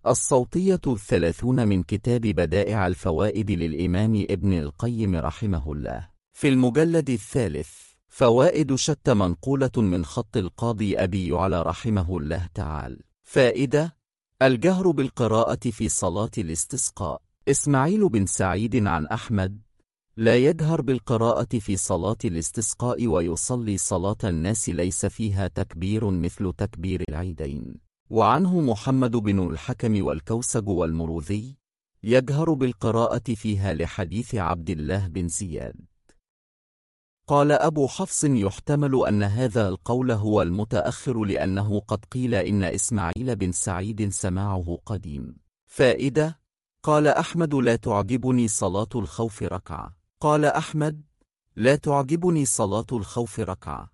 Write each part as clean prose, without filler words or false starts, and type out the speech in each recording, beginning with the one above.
الصوتية 30 من كتاب بدائع الفوائد للإمام ابن القيم رحمه الله، في المجلد 3. فوائد شتى منقولة من خط القاضي أبي يعلى رحمه الله تعالى. فائدة: الجهر بالقراءة في صلاة الاستسقاء. إسماعيل بن سعيد عن أحمد: لا يجهر بالقراءة في صلاة الاستسقاء ويصلي صلاة الناس ليس فيها تكبير مثل تكبير العيدين. وعنه محمد بن الحكم والكوسج والمروذي: يجهر بالقراءة فيها لحديث عبد الله بن زياد. قال أبو حفص: يحتمل أن هذا القول هو المتأخر لأنه قد قيل إن إسماعيل بن سعيد سماعه قديم. فائدة: قال أحمد: لا تعجبني صلاة الخوف ركعة. قال أحمد: لا تعجبني صلاة الخوف ركعة،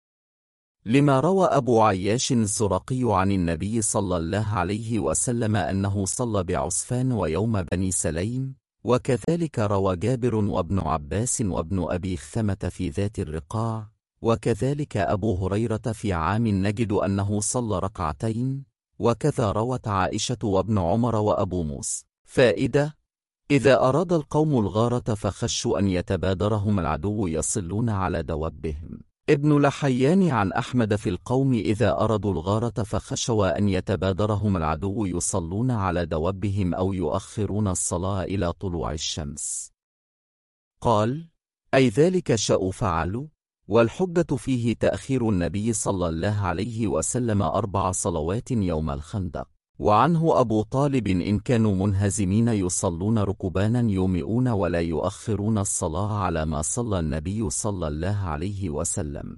لما روى أبو عياش الزرقي عن النبي صلى الله عليه وسلم أنه صلى بعسفان ويوم بني سليم، وكذلك روى جابر وابن عباس وابن أبي خثمة في ذات الرقاع، وكذلك أبو هريرة في عام نجد أنه صلى ركعتين، وكذا روت عائشة وابن عمر وأبو موسى. فائدة: إذا أراد القوم الغارة فخشوا أن يتبادرهم العدو يصلون على دوابهم. ابن لحيان عن أحمد: في القوم إذا أرادوا الغارة فخشوا أن يتبادرهم العدو يصلون على دوابهم أو يؤخرون الصلاة إلى طلوع الشمس. قال: أي ذلك شاءوا فعلوا. والحجة فيه تأخير النبي صلى الله عليه وسلم 4 صلوات يوم الخندق. وعنه أبو طالب: إن كانوا منهزمين يصلون ركبانا يومئون ولا يؤخرون الصلاة على ما صلى النبي صلى الله عليه وسلم.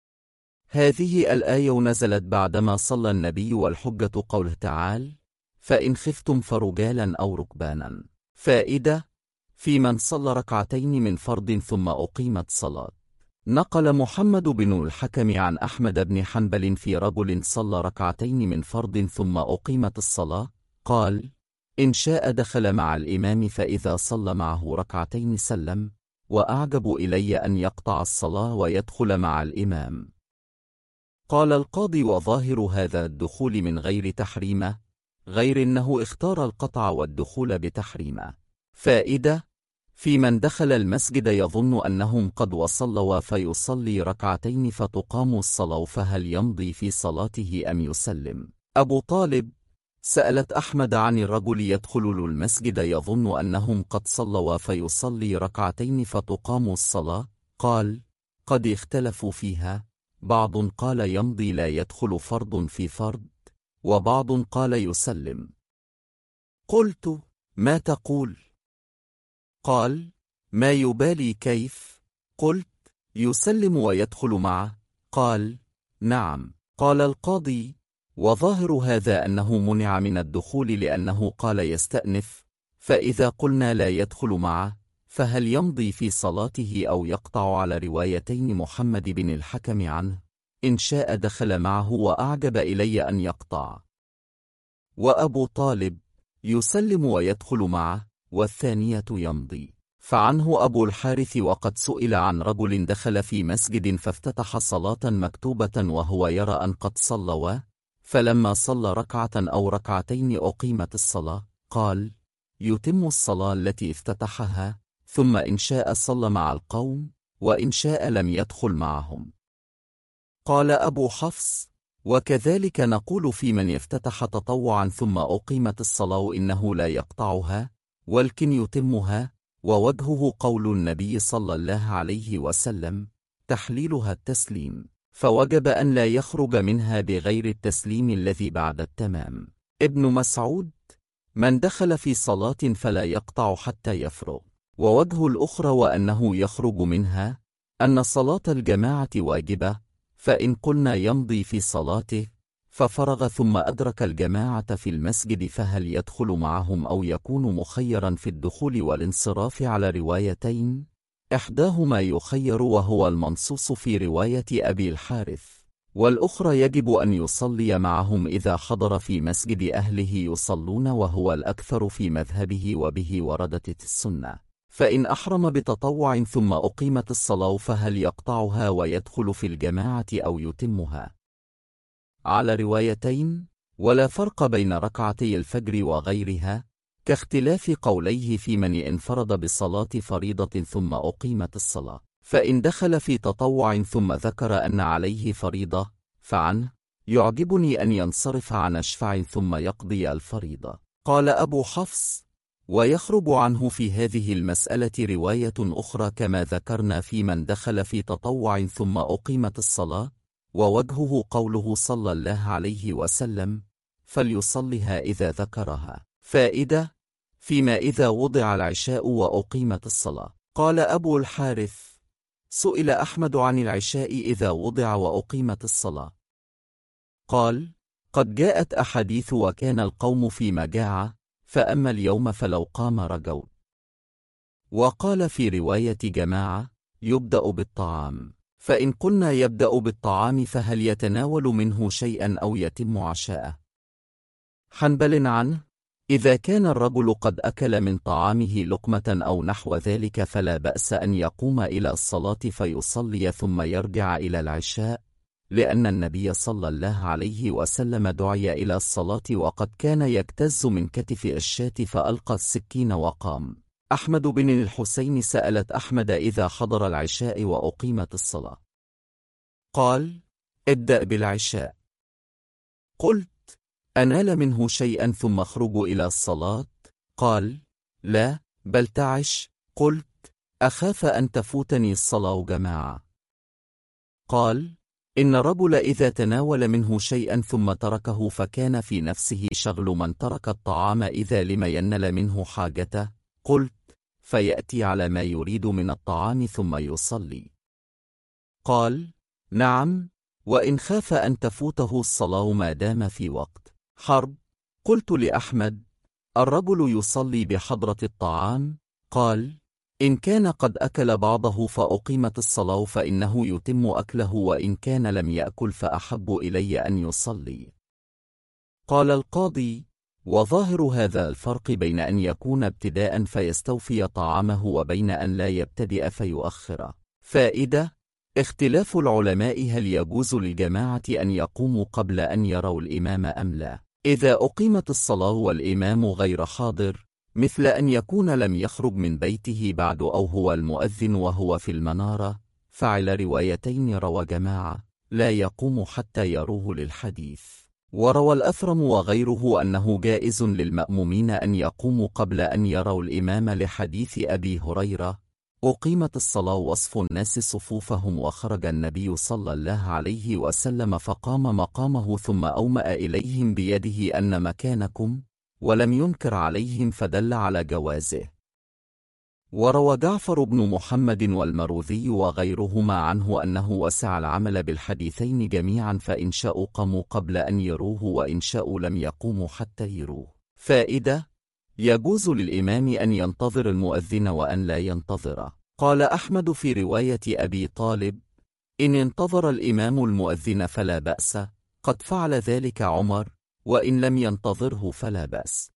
هذه الآية نزلت بعدما صلى النبي، والحجة قوله تعالى: فإن خفتم فرجالا أو ركبانا. فائدة: في من صلى ركعتين من فرض ثم أقيمت صلاة. نقل محمد بن الحكم عن أحمد بن حنبل في رجل صلى ركعتين من فرض ثم أقيمت الصلاة، قال: إن شاء دخل مع الإمام فإذا صلى معه ركعتين سلم، وأعجب إلي أن يقطع الصلاة ويدخل مع الإمام. قال القاضي: وظاهر هذا الدخول من غير تحريمه، غير أنه اختار القطع والدخول بتحريمه. فائدة: في من دخل المسجد يظن أنهم قد وصلوا فيصلي ركعتين فتقام الصلاة، فهل يمضي في صلاته أم يسلم؟ أبو طالب: سألت أحمد عن الرجل يدخل المسجد يظن أنهم قد صلوا فيصلي ركعتين فتقام الصلاة، قال: قد اختلفوا فيها، بعض قال يمضي لا يدخل فرض في فرض، وبعض قال يسلم. قلت: ما تقول؟ قال: ما يبالي كيف؟ قلت: يسلم ويدخل معه؟ قال: نعم. قال القاضي: وظاهر هذا أنه منع من الدخول لأنه قال يستأنف، فإذا قلنا لا يدخل معه فهل يمضي في صلاته أو يقطع؟ على روايتين محمد بن الحكم عنه: إن شاء دخل معه وأعجب إلي أن يقطع. وأبو طالب: يسلم ويدخل معه، والثانية يمضي. فعنه أبو الحارث: وقد سئل عن رجل دخل في مسجد فافتتح صلاة مكتوبة وهو يرى أن قد صلوا، فلما صلى ركعة أو ركعتين أقيمت الصلاة، قال: يتم الصلاة التي افتتحها، ثم إن شاء صلى مع القوم، وإن شاء لم يدخل معهم. قال أبو حفص: وكذلك نقول في من افتتح تطوعا ثم أقيمت الصلاة إنه لا يقطعها، ولكن يتمها، ووجهه قول النبي صلى الله عليه وسلم: تحليلها التسليم، فوجب أن لا يخرج منها بغير التسليم الذي بعد التمام. ابن مسعود: من دخل في صلاة فلا يقطع حتى يفرغ. ووجه الأخرى وأنه يخرج منها أن صلاة الجماعة واجبة، فإن قلنا يمضي في صلاته ففرغ ثم أدرك الجماعة في المسجد فهل يدخل معهم أو يكون مخيرا في الدخول والانصراف؟ على روايتين، إحداهما يخير وهو المنصوص في رواية أبي الحارث، والأخرى يجب أن يصلي معهم إذا حضر في مسجد أهله يصلون، وهو الأكثر في مذهبه وبه وردت السنة. فإن أحرم بتطوع ثم أقيمت الصلاة فهل يقطعها ويدخل في الجماعة أو يتمها؟ على روايتين، ولا فرق بين ركعتي الفجر وغيرها، كاختلاف قوليه في من انفرد بصلاة فريضة ثم أقيمت الصلاة، فإن دخل في تطوع ثم ذكر أن عليه فريضة فعنه يعجبني أن ينصرف عن شفع ثم يقضي الفريضة. قال أبو حفص: ويخرج عنه في هذه المسألة رواية أخرى كما ذكرنا في من دخل في تطوع ثم أقيمت الصلاة، ووجهه قوله صلى الله عليه وسلم: فليصلها إذا ذكرها. فائدة: فيما إذا وضع العشاء وأقيمت الصلاة. قال أبو الحارث: سئل أحمد عن العشاء إذا وضع وأقيمت الصلاة، قال: قد جاءت أحاديث وكان القوم في مجاعة، فأما اليوم فلو قام رجوا. وقال في رواية جماعة: يبدأ بالطعام، فإن قلنا يبدأ بالطعام فهل يتناول منه شيئا أو يتم عشاءه؟ حنبل عنه: إذا كان الرجل قد أكل من طعامه لقمة أو نحو ذلك فلا بأس أن يقوم إلى الصلاة فيصلي ثم يرجع إلى العشاء، لأن النبي صلى الله عليه وسلم دعي إلى الصلاة وقد كان يجتز من كتف الشاة فألقى السكين وقام. أحمد بن الحسين سألت أحمد إذا حضر العشاء وأقيمت الصلاة، قال: ابدأ بالعشاء. قلت: أنال منه شيئا ثم اخرج إلى الصلاة؟ قال: لا، بل تعش. قلت: أخاف أن تفوتني الصلاة جماعة. قال: إن الرجل إذا تناول منه شيئا ثم تركه فكان في نفسه شغل من ترك الطعام إذا لم ينل منه حاجته. قلت: فيأتي على ما يريد من الطعام ثم يصلي. قال: نعم، وإن خاف أن تفوته الصلاة ما دام في وقت حرب. قلت لأحمد: الرجل يصلي بحضرة الطعام؟ قال: إن كان قد أكل بعضه فأقيمت الصلاة فإنه يتم أكله، وإن كان لم يأكل فأحب إلي أن يصلي. قال القاضي: وظاهر هذا الفرق بين أن يكون ابتداء فيستوفي طعامه وبين أن لا يبتدئ فيؤخر. فائدة: اختلاف العلماء هل يجوز للجماعة أن يقوموا قبل أن يروا الإمام أم لا؟ إذا أقيمت الصلاة والإمام غير حاضر، مثل أن يكون لم يخرج من بيته بعد أو هو المؤذن وهو في المنارة، فعلى روايتين روى جماعة لا يقوم حتى يروه للحديث. وروى الأثرم وغيره أنه جائز للمأمومين أن يقوموا قبل أن يروا الإمام لحديث أبي هريرة: أقيمت الصلاة وصف الناس صفوفهم وخرج النبي صلى الله عليه وسلم فقام مقامه ثم أومأ إليهم بيده أن مكانكم، ولم ينكر عليهم فدل على جوازه. وروى جعفر بن محمد والمروذي وغيرهما عنه أنه وسع العمل بالحديثين جميعا، فإن شاءوا قاموا قبل أن يروه وإن شاءوا لم يقوموا حتى يروه. فائدة: يجوز للإمام أن ينتظر المؤذن وأن لا ينتظره. قال أحمد في رواية أبي طالب: إن انتظر الإمام المؤذن فلا بأس، قد فعل ذلك عمر، وإن لم ينتظره فلا بأس.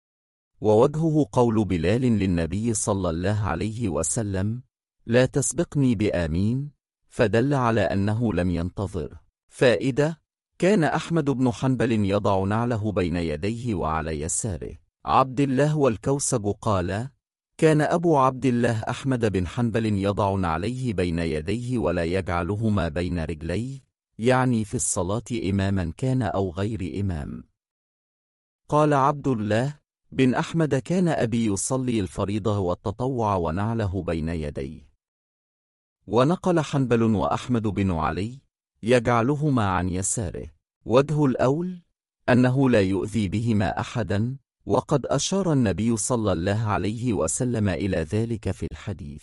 ووجهه قول بلال للنبي صلى الله عليه وسلم: لا تسبقني بآمين، فدل على أنه لم ينتظر. فائدة: كان أحمد بن حنبل يضع نعله بين يديه وعلى يساره. عبد الله والكوسج قال: كان أبو عبد الله أحمد بن حنبل يضع نعليه بين يديه ولا يجعلهما بين رجليه، يعني في الصلاة إماما كان أو غير إمام. قال عبد الله بن أحمد: كان أبي يصلي الفريضة والتطوع ونعله بين يديه. ونقل حنبل وأحمد بن علي يجعلهما عن يساره. وجه الأول أنه لا يؤذي بهما أحدا، وقد أشار النبي صلى الله عليه وسلم إلى ذلك في الحديث.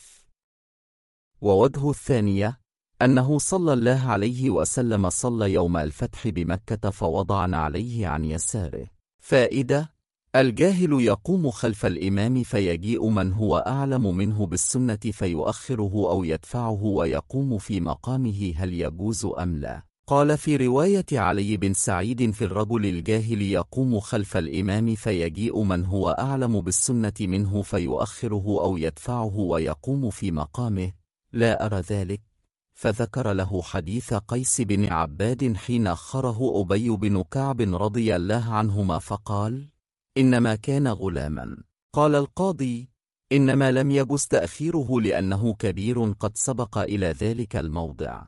ووجه الثانية أنه صلى الله عليه وسلم صلى يوم الفتح بمكة فوضع نعليه عن يساره. فائدة: الجاهل يقوم خلف الإمام فيجيء من هو أعلم منه بالسنة فيؤخره أو يدفعه ويقوم في مقامه، هل يجوز أم لا؟ قال في رواية علي بن سعيد في الرجل الجاهل يقوم خلف الإمام فيجيء من هو أعلم بالسنة منه فيؤخره أو يدفعه ويقوم في مقامه: لا أرى ذلك، فذكر له حديث قيس بن عباد حين أخره أبي بن كعب رضي الله عنهما فقال: إنما كان غلاما. قال القاضي: إنما لم يجز تأخيره لأنه كبير قد سبق إلى ذلك الموضع.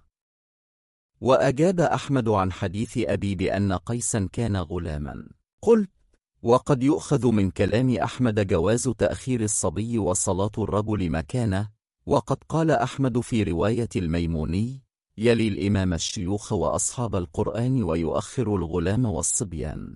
وأجاب أحمد عن حديث أبي بأن قيسا كان غلاما. قلت: وقد يؤخذ من كلام أحمد جواز تأخير الصبي وصلاة الرجل مكانه، وقد قال أحمد في رواية الميموني: يلي الإمام الشيوخ وأصحاب القرآن ويؤخر الغلام والصبيان.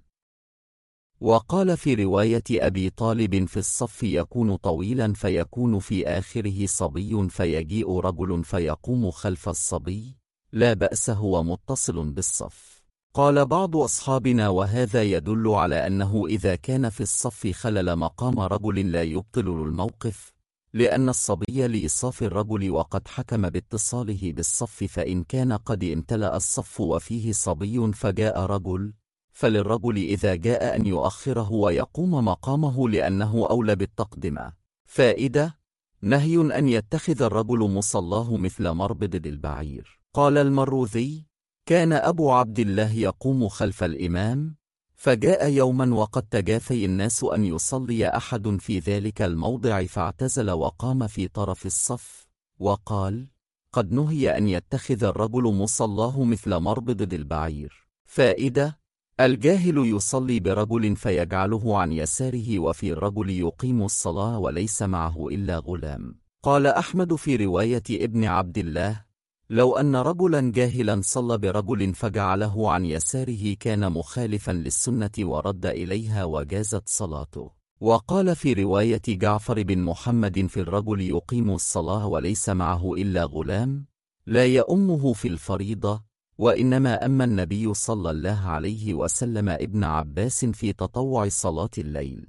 وقال في رواية أبي طالب: في الصف يكون طويلا فيكون في آخره صبي فيجيء رجل فيقوم خلف الصبي، لا بأس هو متصل بالصف. قال بعض أصحابنا: وهذا يدل على أنه إذا كان في الصف خلل مقام رجل لا يبطل الموقف، لأن الصبي لإيصاف الرجل وقد حكم باتصاله بالصف، فإن كان قد امتلأ الصف وفيه صبي فجاء رجل، فللرجل إذا جاء أن يؤخره ويقوم مقامه لأنه أولى بالتقدمة. فائدة: نهي أن يتخذ الرجل مصلاه مثل مربد البعير. قال المروذي: كان أبو عبد الله يقوم خلف الإمام، فجاء يوما وقد تجافي الناس أن يصلي أحد في ذلك الموضع، فاعتزل وقام في طرف الصف، وقال: قد نهي أن يتخذ الرجل مصلاه مثل مربد البعير. فائدة: الجاهل يصلي برجل فيجعله عن يساره، وفي الرجل يقيم الصلاة وليس معه إلا غلام. قال أحمد في رواية ابن عبد الله: لو أن رجلا جاهلا صلى برجل فجعله عن يساره كان مخالفا للسنة ورد إليها وجازت صلاته. وقال في رواية جعفر بن محمد: في الرجل يقيم الصلاة وليس معه إلا غلام، لا يؤمه في الفريضة، وإنما أما النبي صلى الله عليه وسلم ابن عباس في تطوع صلاة الليل.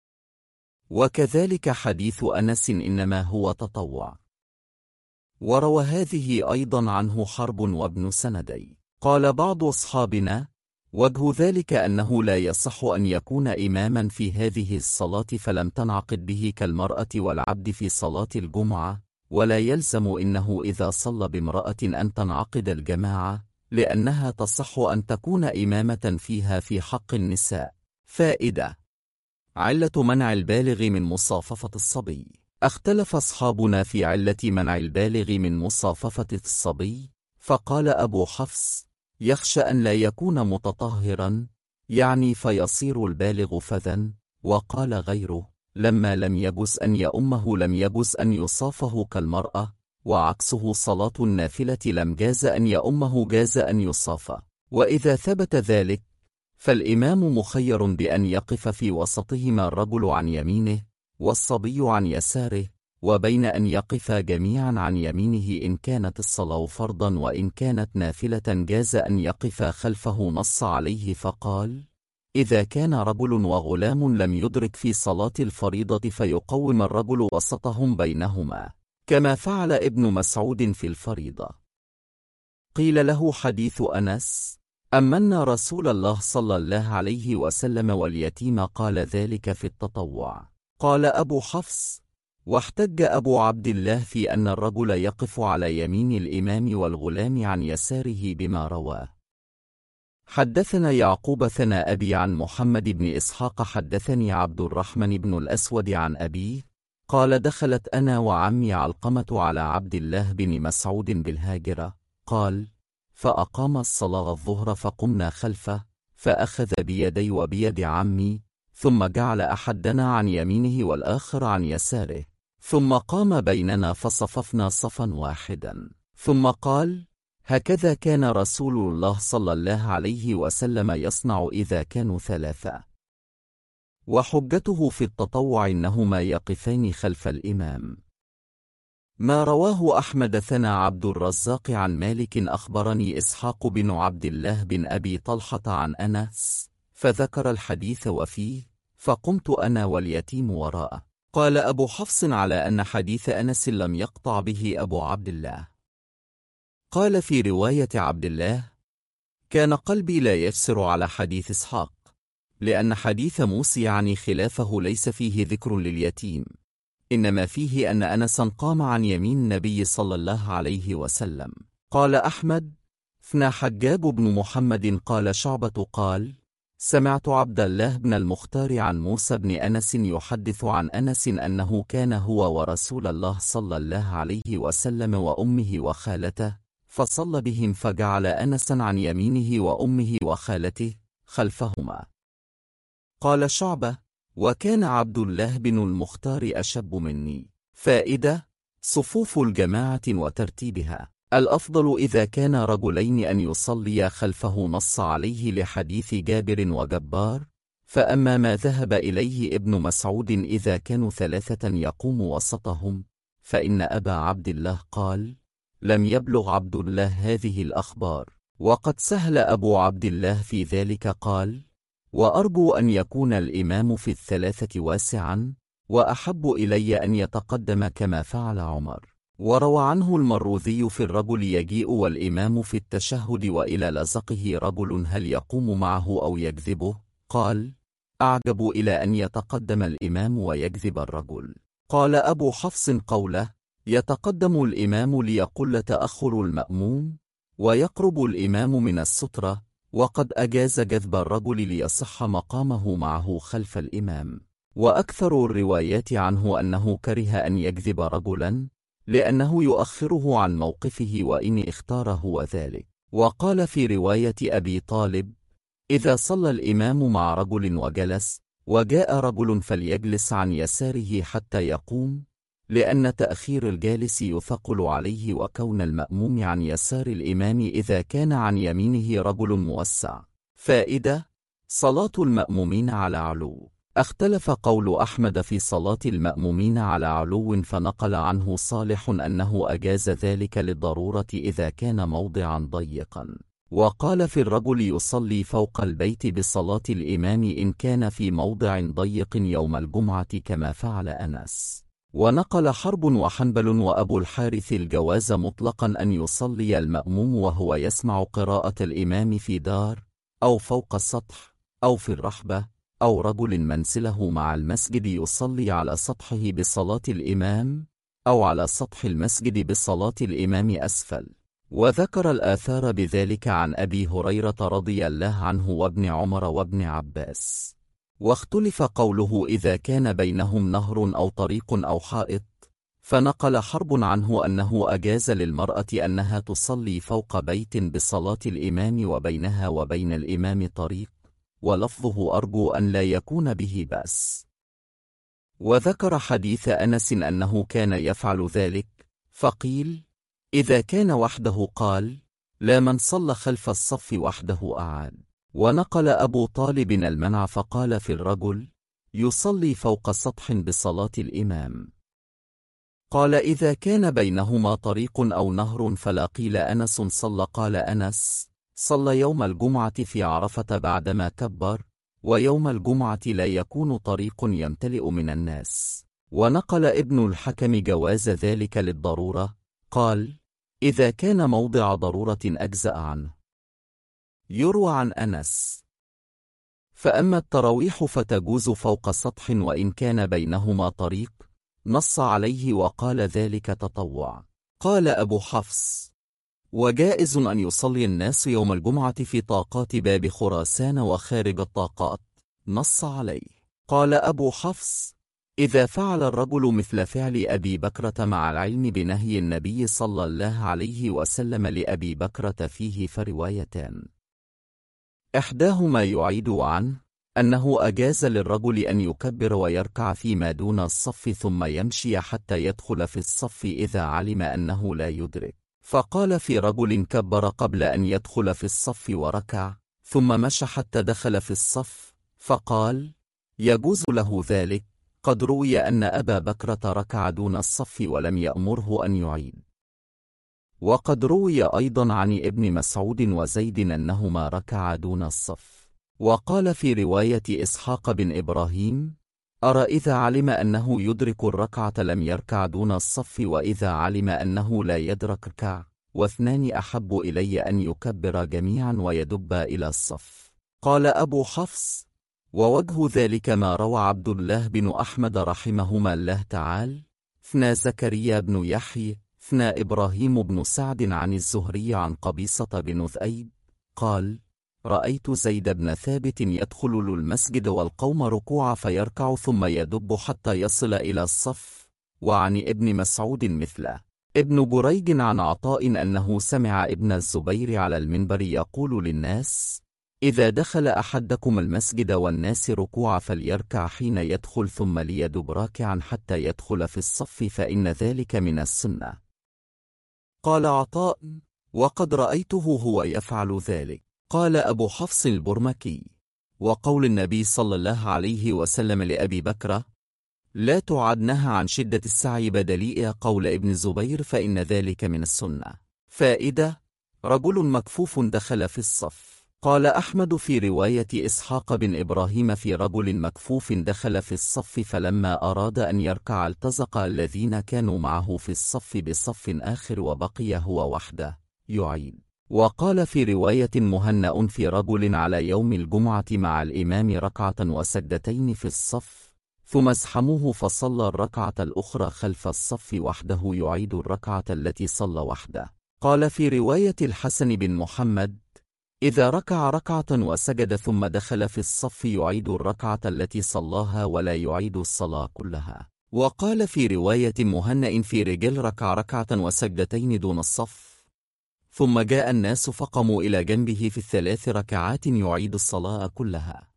وكذلك حديث أنس إنما هو تطوع. وروى هذه أيضا عنه حرب وابن سندي. قال بعض أصحابنا: وجه ذلك أنه لا يصح أن يكون إماما في هذه الصلاة فلم تنعقد به كالمرأة والعبد في صلاة الجمعة، ولا يلزم إنه إذا صلى بامرأة أن تنعقد الجماعة، لأنها تصح أن تكون إمامة فيها في حق النساء. فائدة: علة منع البالغ من مصاففة الصبي. اختلف أصحابنا في علة منع البالغ من مصاففة الصبي، فقال أبو حفص: يخشى أن لا يكون متطهرا، يعني فيصير البالغ فذا. وقال غيره: لما لم يجز أن يؤمه لم يجز أن يصافه كالمرأة، وعكسه صلاة النافلة لم جاز أن يؤمه جاز أن يصاف. وإذا ثبت ذلك فالإمام مخير بأن يقف في وسطهما الرجل عن يمينه والصبي عن يساره، وبين أن يقف جميعا عن يمينه إن كانت الصلاة فرضا، وإن كانت نافلة جاز أن يقف خلفه. نص عليه فقال: إذا كان رجل وغلام لم يدرك في صلاة الفريضة فيقوم الرجل وسطهم بينهما، كما فعل ابن مسعود في الفريضة. قيل له حديث أنس: أمنا رسول الله صلى الله عليه وسلم واليتيم، قال ذلك في التطوع. قال أبو حفص: واحتج أبو عبد الله في أن الرجل يقف على يمين الإمام والغلام عن يساره بما رواه. حدثنا يعقوب ثنا أبي عن محمد بن إسحاق حدثني عبد الرحمن بن الأسود عن أبيه قال: دخلت أنا وعمي علقمة على عبد الله بن مسعود بالهاجرة، قال: فأقام الصلاة الظهر فقمنا خلفه، فأخذ بيدي وبيد عمي، ثم جعل أحدنا عن يمينه والآخر عن يساره، ثم قام بيننا فصففنا صفا واحدا، ثم قال: هكذا كان رسول الله صلى الله عليه وسلم يصنع إذا كانوا ثلاثة. وحجته في التطوع إنهما يقفان خلف الإمام. ما رواه أحمد ثنا عبد الرزاق عن مالك أخبرني إسحاق بن عبد الله بن أبي طلحة عن أنس، فذكر الحديث وفيه: فقمت أنا واليتيم وراءه. قال أبو حفص: على أن حديث أنس لم يقطع به أبو عبد الله. قال في رواية عبد الله: كان قلبي لا يجسر على حديث إسحاق، لأن حديث موسى يعني خلافه ليس فيه ذكر لليتيم، إنما فيه أن أنسا قام عن يمين النبي صلى الله عليه وسلم. قال أحمد: ثنى حجاب بن محمد. قال شعبة قال: سمعت عبد الله بن المختار عن موسى بن أنس يحدث عن أنس أنه كان هو ورسول الله صلى الله عليه وسلم وأمه وخالته، فصلى بهم فجعل أنسا عن يمينه وأمه وخالته خلفهما. قال شعبة: وكان عبد الله بن المختار أشب مني. فائدة: صفوف الجماعة وترتيبها. الأفضل إذا كان رجلين أن يصلي خلفه، نص عليه لحديث جابر وجبار. فأما ما ذهب إليه ابن مسعود إذا كانوا ثلاثة يقوم وسطهم، فإن أبا عبد الله قال: لم يبلغ عبد الله هذه الأخبار. وقد سهل أبو عبد الله في ذلك، قال: وأرجو أن يكون الإمام في الثلاثة واسعا، وأحب إلي أن يتقدم كما فعل عمر. وروى عنه المروذي في الرجل يجيء والإمام في التشهد وإلى لزقه رجل هل يقوم معه أو يجذبه؟ قال: أعجب إلى أن يتقدم الإمام ويجذب الرجل. قال أبو حفص قوله: يتقدم الإمام ليقل تأخر المأموم، ويقرب الإمام من السترة، وقد أجاز جذب الرجل ليصح مقامه معه خلف الإمام. وأكثر الروايات عنه أنه كره أن يجذب رجلا، لأنه يؤخره عن موقفه وإن اختاره وذلك. وقال في رواية أبي طالب: إذا صلى الإمام مع رجل وجلس، وجاء رجل فليجلس عن يساره حتى يقوم، لأن تأخير الجالس يثقل عليه، وكون المأموم عن يسار الإمام إذا كان عن يمينه رجل موسع. فائدة: صلاة المأمومين على علو. اختلف قول أحمد في صلاة المأمومين على علو، فنقل عنه صالح أنه أجاز ذلك للضرورة إذا كان موضعا ضيقا. وقال في الرجل يصلي فوق البيت بصلاة الإمام إن كان في موضع ضيق يوم الجمعة كما فعل أنس. ونقل حرب وحنبل وأبو الحارث الجواز مطلقا أن يصلي المأموم وهو يسمع قراءة الإمام في دار، أو فوق السطح، أو في الرحبة، أو رجل منزله مع المسجد يصلي على سطحه بصلاة الإمام، أو على سطح المسجد بصلاة الإمام أسفل. وذكر الآثار بذلك عن أبي هريرة رضي الله عنه وابن عمر وابن عباس. واختلف قوله إذا كان بينهم نهر أو طريق أو حائط، فنقل حرب عنه أنه أجاز للمرأة أنها تصلي فوق بيت بصلاة الإمام وبينها وبين الإمام طريق، ولفظه أرجو أن لا يكون به بأس. وذكر حديث أنس أنه كان يفعل ذلك، فقيل: إذا كان وحده قال: لا، من صلى خلف الصف وحده أعاد. ونقل أبو طالب المنع، فقال في الرجل: يصلي فوق سطح بصلاة الإمام. قال: إذا كان بينهما طريق أو نهر فلا. قيل: أنس صلى؟ قال أنس: صلى يوم الجمعة في عرفة بعدما كبر، ويوم الجمعة لا يكون طريق يمتلئ من الناس. ونقل ابن الحكم جواز ذلك للضرورة، قال: إذا كان موضع ضرورة أجزأ عنه. يروى عن أنس: فأما التراويح فتجوز فوق سطح وإن كان بينهما طريق، نص عليه وقال ذلك تطوع. قال أبو حفص: وجائز أن يصلي الناس يوم الجمعة في طاقات باب خراسان وخارج الطاقات، نص عليه. قال أبو حفص: إذا فعل الرجل مثل فعل أبي بكرة مع العلم بنهي النبي صلى الله عليه وسلم لأبي بكرة فيه فروايتان، إحداهما يعيد عنه أنه أجاز للرجل أن يكبر ويركع فيما دون الصف ثم يمشي حتى يدخل في الصف إذا علم أنه لا يدرك. فقال في رجل كبر قبل أن يدخل في الصف وركع ثم مشى حتى دخل في الصف، فقال: يجوز له ذلك. قد روي أن أبا بكرة ركع دون الصف ولم يأمره أن يعيد. وقد روي أيضا عن ابن مسعود وزيد أنهما ركعا دون الصف. وقال في رواية إسحاق بن إبراهيم: أرى إذا علم أنه يدرك الركعة لم يركع دون الصف، وإذا علم أنه لا يدرك ركع، واثنان أحب إلي أن يكبر جميعا ويدب إلى الصف. قال أبو حفص: ووجه ذلك ما روى عبد الله بن أحمد رحمهما الله تعالى: ثنى زكريا بن يحيى، ثنى إبراهيم بن سعد عن الزهري عن قبيصة بن ذؤيب قال: رأيت زيد بن ثابت يدخل المسجد والقوم ركوعا فيركع ثم يدب حتى يصل إلى الصف. وعن ابن مسعود مثله. ابن بريد عن عطاء أنه سمع ابن الزبير على المنبر يقول للناس: إذا دخل أحدكم المسجد والناس ركوع فليركع حين يدخل ثم ليدب راكعا حتى يدخل في الصف فإن ذلك من السنة. قال عطاء: وقد رأيته هو يفعل ذلك. قال أبو حفص البرمكي: وقول النبي صلى الله عليه وسلم لأبي بكر: لا تعدنها عن شدة السعي بدليء قول ابن الزبير فإن ذلك من السنة. فائدة: رجل مكفوف دخل في الصف. قال أحمد في رواية إسحاق بن إبراهيم في رجل مكفوف دخل في الصف فلما أراد أن يركع التزق الذين كانوا معه في الصف بصف آخر وبقي هو وحده يعيد. وقال في رواية مهنأ في رجل على يوم الجمعة مع الإمام ركعة وسجدتين في الصف ثم ازحموه فصلى الركعة الأخرى خلف الصف وحده يعيد الركعة التي صلى وحده. قال في رواية الحسن بن محمد: إذا ركع ركعة وسجد ثم دخل في الصف يعيد الركعة التي صلاها ولا يعيد الصلاة كلها. وقال في رواية مهنأ في رجل ركع ركعة وسجدتين دون الصف ثم جاء الناس فقاموا إلى جنبه في الثلاث ركعات يعيد الصلاة كلها.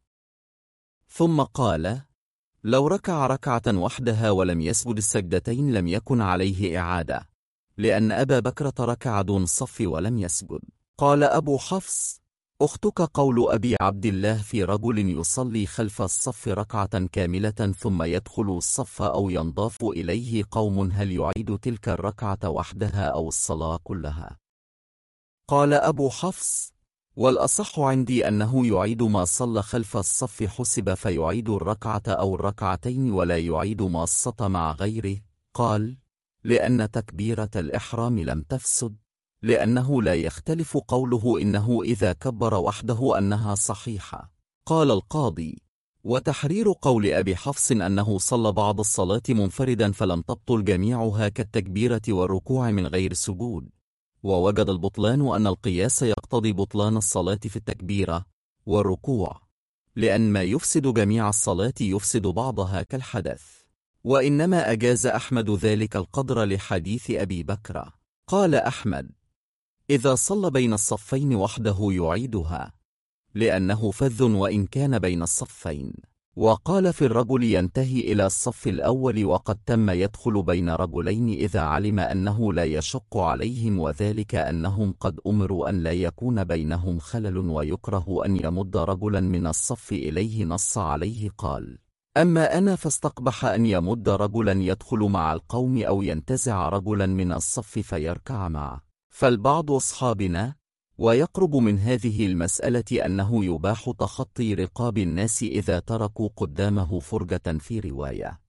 ثم قال: لو ركع ركعة وحدها ولم يسجد السجدتين لم يكن عليه إعادة، لأن أبا بكر ركع دون الصف ولم يسجد. قال أبو حفص: أختك قول أبي عبد الله في رجل يصلي خلف الصف ركعة كاملة ثم يدخل الصف أو ينضاف إليه قوم هل يعيد تلك الركعة وحدها أو الصلاة كلها؟ قال أبو حفص: والأصح عندي أنه يعيد ما صلى خلف الصف حسب فيعيد الركعة أو الركعتين ولا يعيد ما الصت مع غيره. قال: لأن تكبيرة الإحرام لم تفسد، لأنه لا يختلف قوله إنه إذا كبر وحده أنها صحيحة. قال القاضي: وتحرير قول أبي حفص أنه صلى بعض الصلاة منفردا فلم تبطل جميعها كالتكبيرة والركوع من غير سجود. ووجد البطلان أن القياس يقتضي بطلان الصلاة في التكبيرة والركوع، لأن ما يفسد جميع الصلاة يفسد بعضها كالحدث. وإنما أجاز أحمد ذلك القدر لحديث أبي بكر. قال أحمد: إذا صلى بين الصفين وحده يعيدها، لأنه فذ وإن كان بين الصفين. وقال في الرجل ينتهي إلى الصف الأول وقد تم يدخل بين رجلين إذا علم أنه لا يشق عليهم، وذلك أنهم قد أمروا أن لا يكون بينهم خلل ويكره أن يمد رجلا من الصف إليه نص عليه. قال: أما أنا فاستقبح أن يمد رجلا يدخل مع القوم أو ينتزع رجلا من الصف فيركع معه. فالبعض أصحابنا ويقرب من هذه المسألة أنه يباح تخطي رقاب الناس إذا تركوا قدامه فرجة في رواية.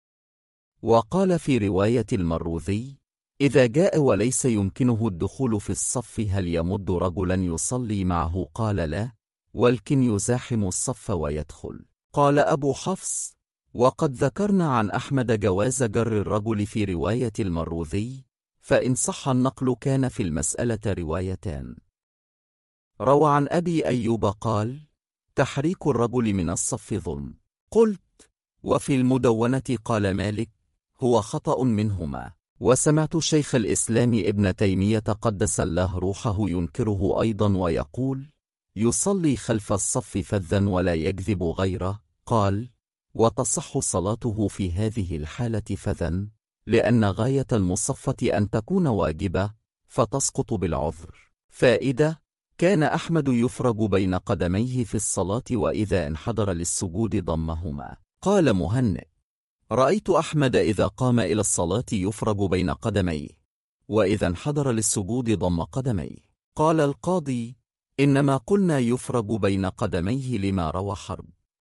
وقال في رواية المروذي: إذا جاء وليس يمكنه الدخول في الصف هل يمد رجلا يصلي معه؟ قال: لا، ولكن يزاحم الصف ويدخل. قال أبو حفص: وقد ذكرنا عن أحمد جواز جر الرجل في رواية المروذي، فإن صح النقل كان في المسألة روايتان. روى عن أبي أيوب قال: تحريك الرجل من الصف ظلم. قلت: وفي المدونة قال مالك: هو خطأ منهما. وسمعت شيخ الإسلام ابن تيمية قدس الله روحه ينكره أيضا ويقول: يصلي خلف الصف فذا ولا يكذب غيره. قال: وتصح صلاته في هذه الحالة فذا، لأن غاية المصفة أن تكون واجبة فتسقط بالعذر. فائدة: كان أحمد يفرج بين قدميه في الصلاة وإذا انحدر للسجود ضمهما. قال مهنئ: رأيت أحمد إذا قام إلى الصلاة يفرج بين قدميه، وإذا انحدر للسجود ضم قدميه. قال القاضي: إنما قلنا يفرج بين قدميه لما روى حرب.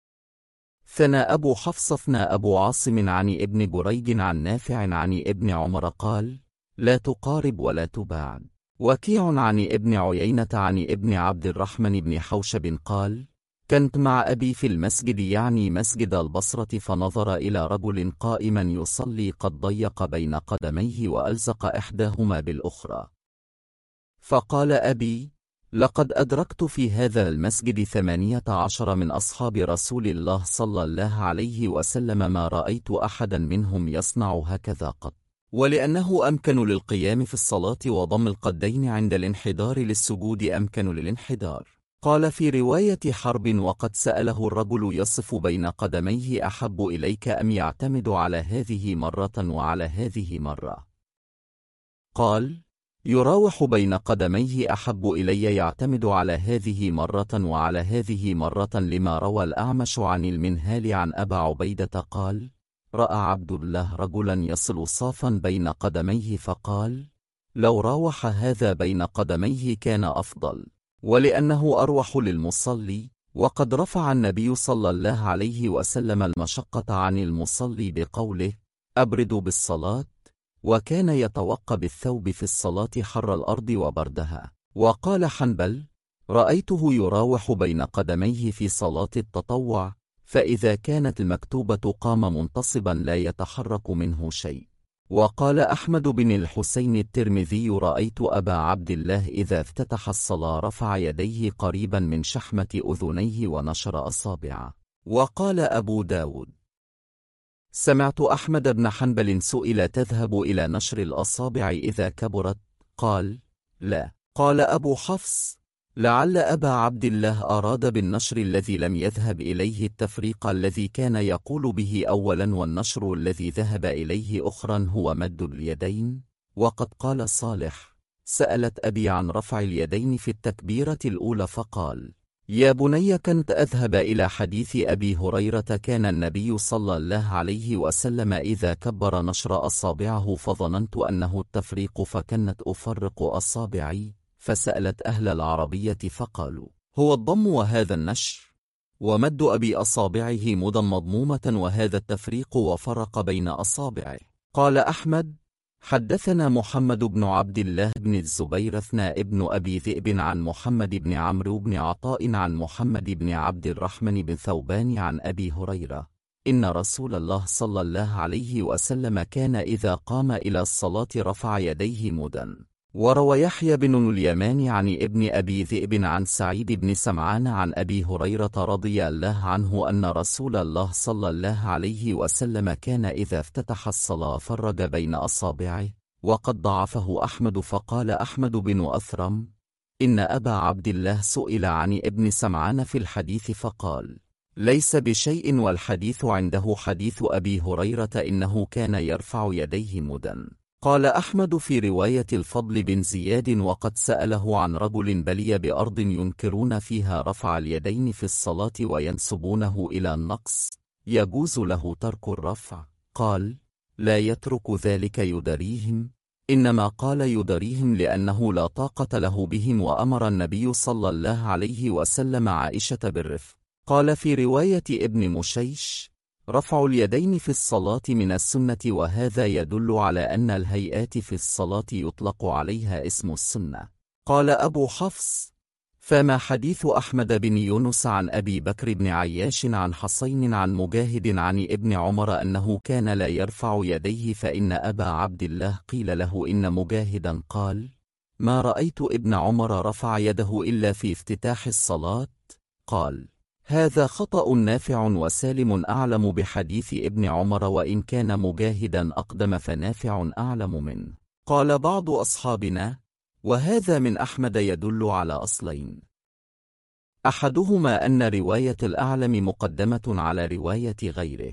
ثنى أبو حفص ثنى أبو عاصم عن ابن بريد عن نافع عن ابن عمر قال: لا تقارب ولا تباعد. وكيع عن ابن عيينة عن ابن عبد الرحمن بن حوشب قال: كنت مع أبي في المسجد يعني مسجد البصرة فنظر إلى رجل قائما يصلي قد ضيق بين قدميه وألزق إحداهما بالأخرى. فقال أبي: لقد أدركت في هذا المسجد 18 من أصحاب رسول الله صلى الله عليه وسلم ما رأيت أحدا منهم يصنع هكذا قط. ولأنه أمكن للقيام في الصلاة وضم القدين عند الانحدار للسجود أمكن للانحدار. قال في رواية حرب: وقد سأله الرجل يصف بين قدميه: أحب إليك أم يعتمد على هذه مرة وعلى هذه مرة؟ قال: يراوح بين قدميه أحب إلي يعتمد على هذه مرة وعلى هذه مرة، لما روى الأعمش عن المنهال عن أبا عبيدة قال: رأى عبد الله رجلا يصل صافا بين قدميه فقال: لو راوح هذا بين قدميه كان أفضل، ولأنه أروح للمصلي. وقد رفع النبي صلى الله عليه وسلم المشقة عن المصلي بقوله: أبردوا بالصلاة، وكان يتوقى بالثوب في الصلاة حر الأرض وبردها. وقال حنبل: رأيته يراوح بين قدميه في صلاة التطوع، فإذا كانت المكتوبة قام منتصبا لا يتحرك منه شيء. وقال أحمد بن الحسين الترمذي: رأيت أبا عبد الله إذا افتتح الصلاة رفع يديه قريبا من شحمة أذنيه ونشر أصابعه. وقال أبو داود: سمعت أحمد بن حنبل سئل: تذهب إلى نشر الأصابع إذا كبرت؟ قال: لا. قال أبو حفص: لعل أبا عبد الله أراد بالنشر الذي لم يذهب إليه التفريق الذي كان يقول به أولا، والنشر الذي ذهب إليه أخرا هو مد اليدين. وقد قال صالح: سألت أبي عن رفع اليدين في التكبيرة الأولى فقال: يا بني كنت أذهب إلى حديث أبي هريرة كان النبي صلى الله عليه وسلم إذا كبر نشر أصابعه، فظننت أنه التفريق فكنت أفرق أصابعي، فسألت أهل العربية فقالوا: هو الضم وهذا النشر، ومد أبي أصابعه مدا مضمومة وهذا التفريق وفرق بين أصابعه. قال أحمد: حدثنا محمد بن عبد الله بن الزبير ثناء ابن أبي ذئب عن محمد بن عمرو بن عطاء عن محمد بن عبد الرحمن بن ثوبان عن أبي هريرة إن رسول الله صلى الله عليه وسلم كان إذا قام إلى الصلاة رفع يديه مدا. وروى يحيى بن اليمان عن ابن أبي ذئب عن سعيد بن سمعان عن أبي هريرة رضي الله عنه أن رسول الله صلى الله عليه وسلم كان إذا افتتح الصلاة فرج بين أصابعه. وقد ضعفه أحمد. فقال أحمد بن أثرم: إن أبا عبد الله سئل عن ابن سمعان في الحديث فقال: ليس بشيء، والحديث عنده حديث أبي هريرة إنه كان يرفع يديه مدا. قال أحمد في رواية الفضل بن زياد: وقد سأله عن رجل بلي بأرض ينكرون فيها رفع اليدين في الصلاة وينسبونه إلى النقص، يجوز له ترك الرفع؟ قال: لا يترك ذلك يدريهم، إنما قال يدريهم لأنه لا طاقة له بهم، وأمر النبي صلى الله عليه وسلم عائشة بالرفق. قال في رواية ابن مشيش: رفع اليدين في الصلاة من السنة، وهذا يدل على أن الهيئات في الصلاة يطلق عليها اسم السنة. قال أبو حفص: فما حديث أحمد بن يونس عن أبي بكر بن عياش عن حصين عن مجاهد عن ابن عمر أنه كان لا يرفع يديه، فإن أبا عبد الله قيل له إن مجاهدا قال: ما رأيت ابن عمر رفع يده إلا في افتتاح الصلاة. قال: هذا خطأ نافع، وسالم أعلم بحديث ابن عمر، وإن كان مجاهدا أقدم فنافع أعلم منه. قال بعض أصحابنا: وهذا من أحمد يدل على أصلين: أحدهما أن رواية الأعلم مقدمة على رواية غيره،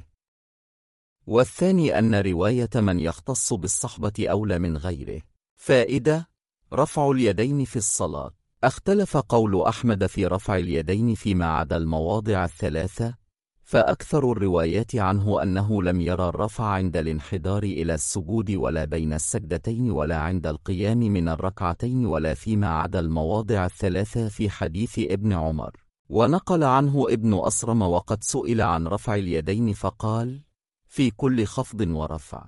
والثاني أن رواية من يختص بالصحبة أولى من غيره. فائدة: رفع اليدين في الصلاة. اختلف قول أحمد في رفع اليدين فيما عدا المواضع الثلاثة، فأكثر الروايات عنه أنه لم يرى الرفع عند الانحدار إلى السجود، ولا بين السجدتين، ولا عند القيام من الركعتين، ولا فيما عدا المواضع الثلاثة في حديث ابن عمر. ونقل عنه ابن أصرم: وقد سئل عن رفع اليدين فقال: في كل خفض ورفع.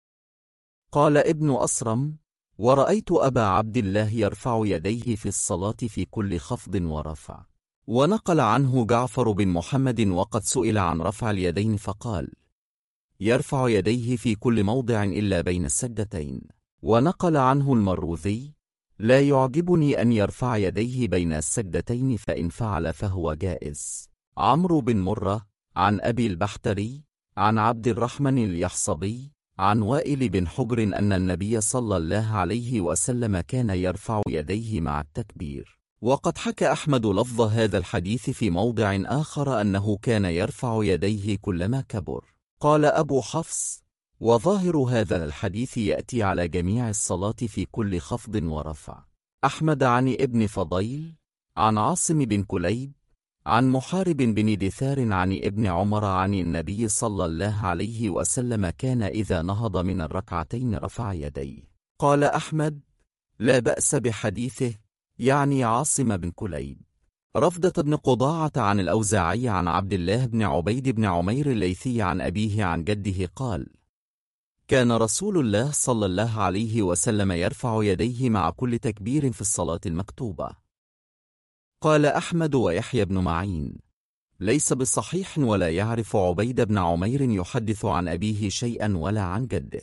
قال ابن أصرم: ورأيت أبا عبد الله يرفع يديه في الصلاة في كل خفض ورفع. ونقل عنه جعفر بن محمد وقد سئل عن رفع اليدين فقال: يرفع يديه في كل موضع إلا بين السجدتين. ونقل عنه المروذي: لا يعجبني أن يرفع يديه بين السجدتين، فإن فعل فهو جائز. عمرو بن مرة عن أبي البحتري عن عبد الرحمن اليحصبي عن وائل بن حجر أن النبي صلى الله عليه وسلم كان يرفع يديه مع التكبير. وقد حكى أحمد لفظ هذا الحديث في موضع آخر أنه كان يرفع يديه كلما كبر. قال أبو حفص: وظاهر هذا الحديث يأتي على جميع الصلاة في كل خفض ورفع. أحمد عن ابن فضيل عن عاصم بن كليب عن محارب بن دثار عن ابن عمر عن النبي صلى الله عليه وسلم كان إذا نهض من الركعتين رفع يديه. قال أحمد: لا بأس بحديثه، يعني عاصم بن كليب. رفدة بن قضاعة عن الأوزاعي عن عبد الله بن عبيد بن عمير الليثي عن أبيه عن جده قال: كان رسول الله صلى الله عليه وسلم يرفع يديه مع كل تكبير في الصلاة المكتوبة. قال أحمد ويحيى بن معين: ليس بصحيح، ولا يعرف عبيد بن عمير يحدث عن أبيه شيئا ولا عن جده.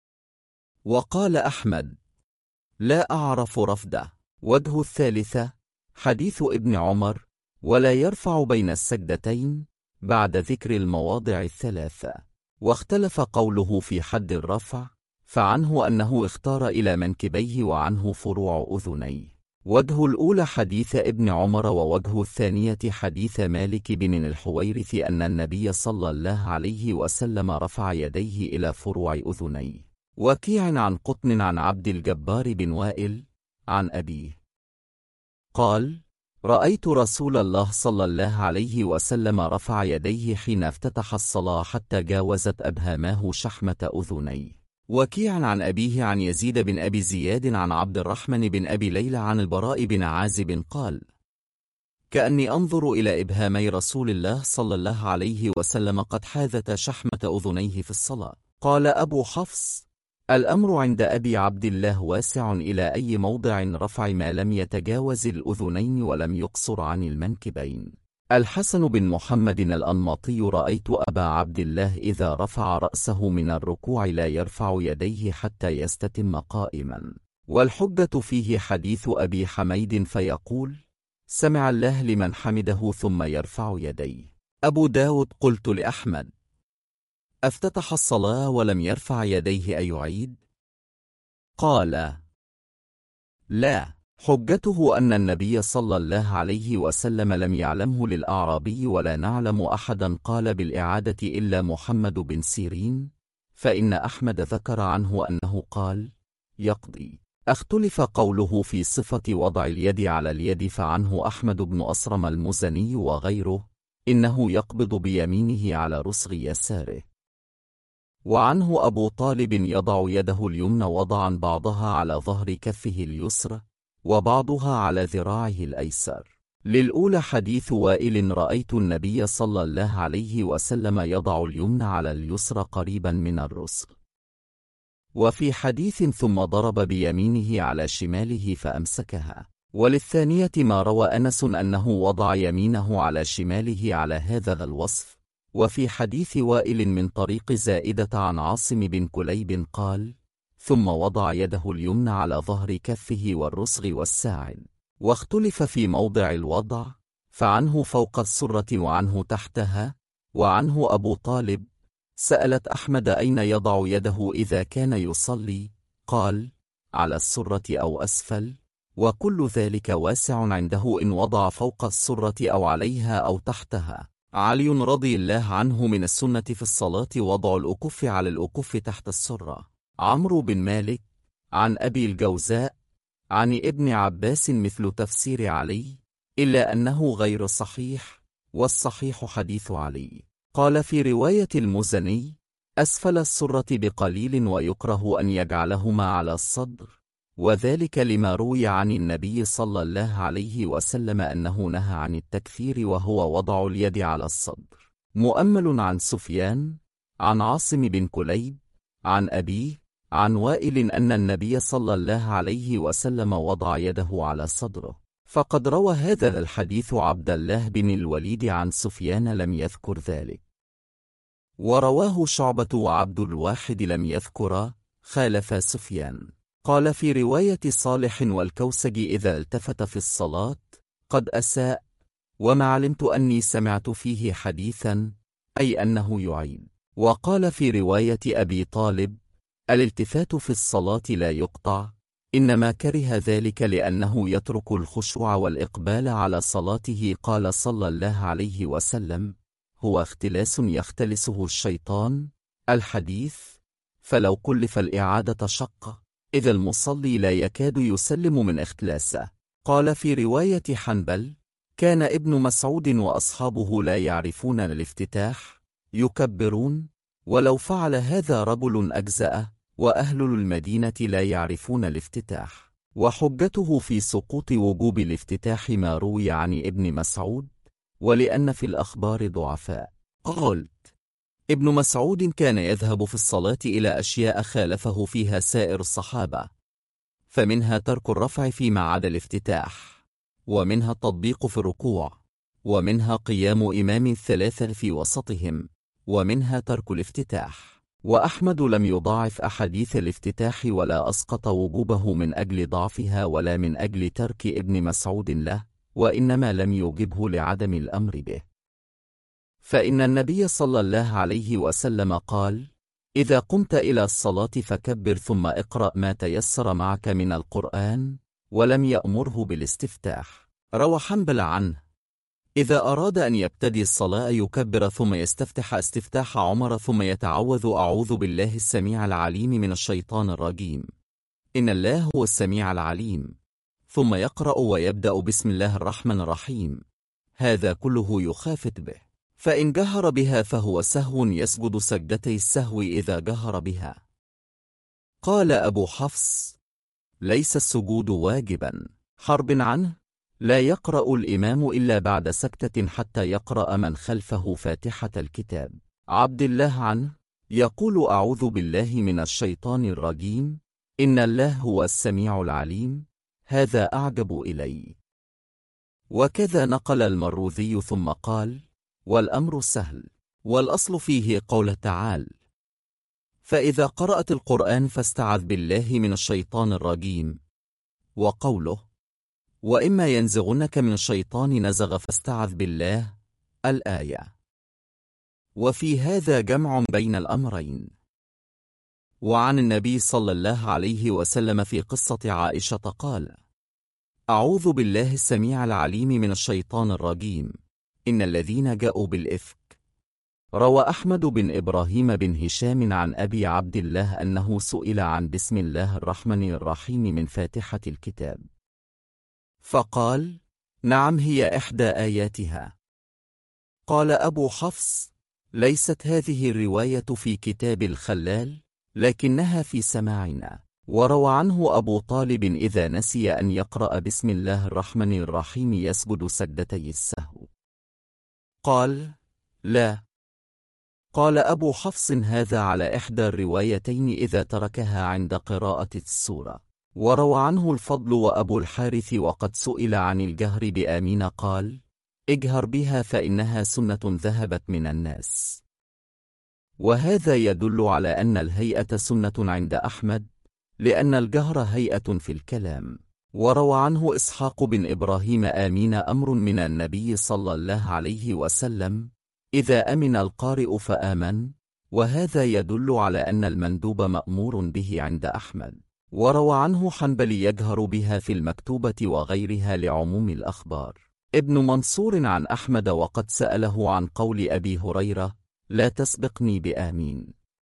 وقال أحمد: لا أعرف رفدة. وجه الثالثة حديث ابن عمر: ولا يرفع بين السجدتين، بعد ذكر المواضع الثلاثة. واختلف قوله في حد الرفع، فعنه أنه اختار إلى منكبيه وعنه فروع أذنيه. وجه الأولى حديث ابن عمر، ووجه الثانية حديث مالك بن الحويرث أن النبي صلى الله عليه وسلم رفع يديه إلى فروع أذنيه. وكيع عن قطن عن عبد الجبار بن وائل عن أبيه قال: رأيت رسول الله صلى الله عليه وسلم رفع يديه حين افتتح الصلاة حتى جاوزت أبهاماه شحمة أذنيه. وكيع عن أبيه عن يزيد بن أبي زياد عن عبد الرحمن بن أبي ليلى عن البراء بن عازب قال: كأني أنظر إلى إبهامي رسول الله صلى الله عليه وسلم قد حاذت شحمة أذنيه في الصلاة. قال أبو حفص: الأمر عند أبي عبد الله واسع إلى أي موضع رفع ما لم يتجاوز الأذنين ولم يقصر عن المنكبين. الحسن بن محمد الأنماطي: رأيت أبا عبد الله إذا رفع رأسه من الركوع لا يرفع يديه حتى يستتم قائما. والحجة فيه حديث أبي حميد فيقول: سمع الله لمن حمده ثم يرفع يديه. أبو داود: قلت لأحمد: افتتح الصلاة ولم يرفع يديه أيعيد؟ قال: لا، حجته أن النبي صلى الله عليه وسلم لم يعلمه للأعرابي، ولا نعلم أحدا قال بالإعادة إلا محمد بن سيرين، فإن أحمد ذكر عنه أنه قال: يقضي. اختلف قوله في صفة وضع اليد على اليد، فعنه أحمد بن أصرم المزني وغيره إنه يقبض بيمينه على رسغ يساره. وعنه أبو طالب يضع يده اليمنى وضعا بعضها على ظهر كفه اليسرى وبعضها على ذراعه الأيسر. للأولى حديث وائل: رأيت النبي صلى الله عليه وسلم يضع اليمنى على اليسرى قريبا من الرسغ. وفي حديث: ثم ضرب بيمينه على شماله فأمسكها. وللثانية ما روى أنس أنه وضع يمينه على شماله على هذا الوصف. وفي حديث وائل من طريق زائدة عن عاصم بن كليب قال: ثم وضع يده اليمنى على ظهر كفه والرسغ والساعد. واختلف في موضع الوضع، فعنه فوق السرة وعنه تحتها. وعنه أبو طالب: سألت أحمد أين يضع يده إذا كان يصلي، قال: على السرة أو أسفل، وكل ذلك واسع عنده إن وضع فوق السرة أو عليها أو تحتها. علي رضي الله عنه: من السنة في الصلاة وضع الأكف على الأكف تحت السرة. عمرو بن مالك عن أبي الجوزاء عن ابن عباس مثل تفسير علي، إلا أنه غير صحيح، والصحيح حديث علي. قال في رواية المزني: أسفل السرة بقليل، ويكره أن يجعلهما على الصدر، وذلك لما روي عن النبي صلى الله عليه وسلم أنه نهى عن التكثير وهو وضع اليد على الصدر. مؤمل عن سفيان عن عاصم بن كليب عن أبيه عن وائل أن النبي صلى الله عليه وسلم وضع يده على صدره، فقد روى هذا الحديث عبد الله بن الوليد عن سفيان لم يذكر ذلك، ورواه شعبة وعبد الواحد لم يذكرا، خالف سفيان. قال في رواية صالح والكوسجي إذا التفت في الصلاة قد أساء، وما علمت أني سمعت فيه حديثا، أي أنه يعيد. وقال في رواية أبي طالب الالتفات في الصلاة لا يقطع، إنما كره ذلك لأنه يترك الخشوع والإقبال على صلاته. قال صلى الله عليه وسلم: هو اختلاس يختلسه الشيطان. الحديث. فلو كلف الإعادة شق، إذا المصلي لا يكاد يسلم من اختلاسه. قال في رواية حنبل: كان ابن مسعود وأصحابه لا يعرفون الافتتاح، يكبرون، ولو فعل هذا رجل أجزأه، وأهل المدينة لا يعرفون الافتتاح. وحجته في سقوط وجوب الافتتاح ما روي عن ابن مسعود، ولأن في الأخبار ضعفاء. قلت: ابن مسعود كان يذهب في الصلاة إلى أشياء خالفه فيها سائر الصحابة، فمنها ترك الرفع فيما عدا الافتتاح، ومنها التطبيق في الركوع، ومنها قيام إمام ثلاثة في وسطهم، ومنها ترك الافتتاح. وأحمد لم يضاعف أحاديث الافتتاح ولا أسقط وجوبه من أجل ضعفها ولا من أجل ترك ابن مسعود له، وإنما لم يوجبه لعدم الأمر به. فإن النبي صلى الله عليه وسلم قال: إذا قمت إلى الصلاة فكبر ثم اقرأ ما تيسر معك من القرآن، ولم يأمره بالاستفتاح. روى حنبل عنه: إذا أراد أن يبتدي الصلاة يكبر ثم يستفتح استفتاح عمر ثم يتعوذ: أعوذ بالله السميع العليم من الشيطان الرجيم، إن الله هو السميع العليم، ثم يقرأ ويبدأ بسم الله الرحمن الرحيم. هذا كله يخافت به، فإن جهر بها فهو سهو يسجد سجدتي السهو إذا جهر بها. قال أبو حفص: ليس السجود واجبا. حرب عنه: لا يقرأ الإمام إلا بعد سكتة حتى يقرأ من خلفه فاتحة الكتاب. عبد الله عنه يقول: أعوذ بالله من الشيطان الرجيم، إن الله هو السميع العليم. هذا أعجب إلي. وكذا نقل المروذي ثم قال: والأمر سهل، والأصل فيه قول تعالى: فإذا قرأت القرآن فاستعذ بالله من الشيطان الرجيم، وقوله: وإما ينزغنك من الشيطان نزغ فاستعذ بالله، الآية. وفي هذا جمع بين الأمرين. وعن النبي صلى الله عليه وسلم في قصة عائشة قال: أعوذ بالله السميع العليم من الشيطان الرجيم، إن الذين جاءوا بالإفك. روى أحمد بن إبراهيم بن هشام عن أبي عبد الله أنه سئل عن بسم الله الرحمن الرحيم من فاتحة الكتاب، فقال: نعم، هي إحدى آياتها. قال أبو حفص: ليست هذه الرواية في كتاب الخلال، لكنها في سماعنا. وروى عنه أبو طالب إذا نسي أن يقرأ بسم الله الرحمن الرحيم يسجد سجدتي السهو. قال: لا. قال أبو حفص: هذا على إحدى الروايتين إذا تركها عند قراءة السورة. وروى عنه الفضل وأبو الحارث وقد سئل عن الجهر بآمين قال: اجهر بها فإنها سنة ذهبت من الناس. وهذا يدل على أن الهيئة سنة عند أحمد، لأن الجهر هيئة في الكلام. وروى عنه إسحاق بن إبراهيم: آمين أمر من النبي صلى الله عليه وسلم، إذا أمن القارئ فآمن. وهذا يدل على أن المندوب مأمور به عند أحمد. وروى عنه حنبل يجهر بها في المكتوبة وغيرها لعموم الأخبار. ابن منصور عن أحمد وقد سأله عن قول أبي هريرة: لا تسبقني بآمين.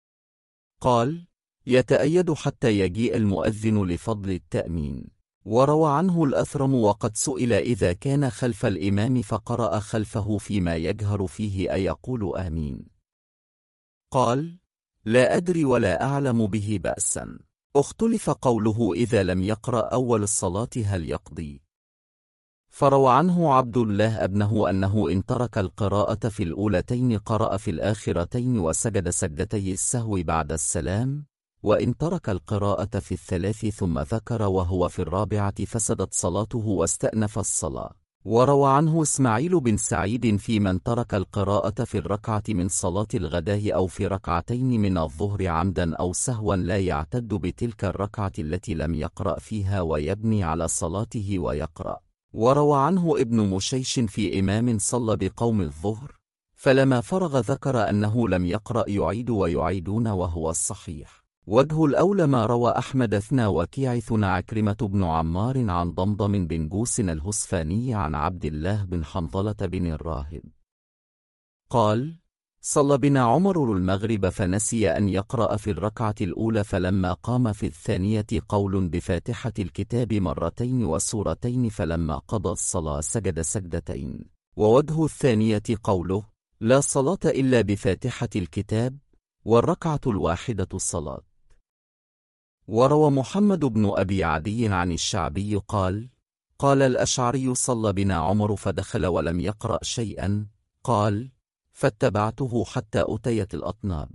قال: يتأيد حتى يجيء المؤذن لفضل التأمين. وروى عنه الأثرم وقد سئل: إذا كان خلف الإمام فقرأ خلفه فيما يجهر فيه أيقول آمين؟ قال: لا أدري ولا أعلم به بأسا. اختلف قوله إذا لم يقرأ أول الصلاة هل يقضي؟ فروى عنه عبد الله ابنه أنه إن ترك القراءة في الأولتين قرأ في الآخرتين وسجد سجدتي السهو بعد السلام، وإن ترك القراءة في الثلاث ثم ذكر وهو في الرابعة فسدت صلاته واستأنف الصلاة. وروى عنه إسماعيل بن سعيد في من ترك القراءة في الركعة من صلاة الغداء أو في ركعتين من الظهر عمدا أو سهوا لا يعتد بتلك الركعة التي لم يقرأ فيها ويبني على صلاته ويقرأ. وروى عنه ابن مشيش في إمام صلى بقوم الظهر فلما فرغ ذكر أنه لم يقرأ يعيد ويعيدون وهو الصحيح. وجه الأولى ما روى أحمد ثنا وكيع ثنا عكرمة بن عمار عن ضمضم بن جوس الهسفاني عن عبد الله بن حنظلة بن الراهب قال: صلى بنا عمر المغرب فنسي أن يقرأ في الركعة الأولى فلما قام في الثانية قول بفاتحة الكتاب مرتين وسورتين فلما قضى الصلاة سجد سجدتين. ووجه الثانية قوله: لا صلاة إلا بفاتحة الكتاب والركعة الواحدة الصلاة. وروى محمد بن أبي عدي عن الشعبي قال: قال الأشعري: صلى بنا عمر فدخل ولم يقرأ شيئا، قال: فاتبعته حتى أتيت الأطناب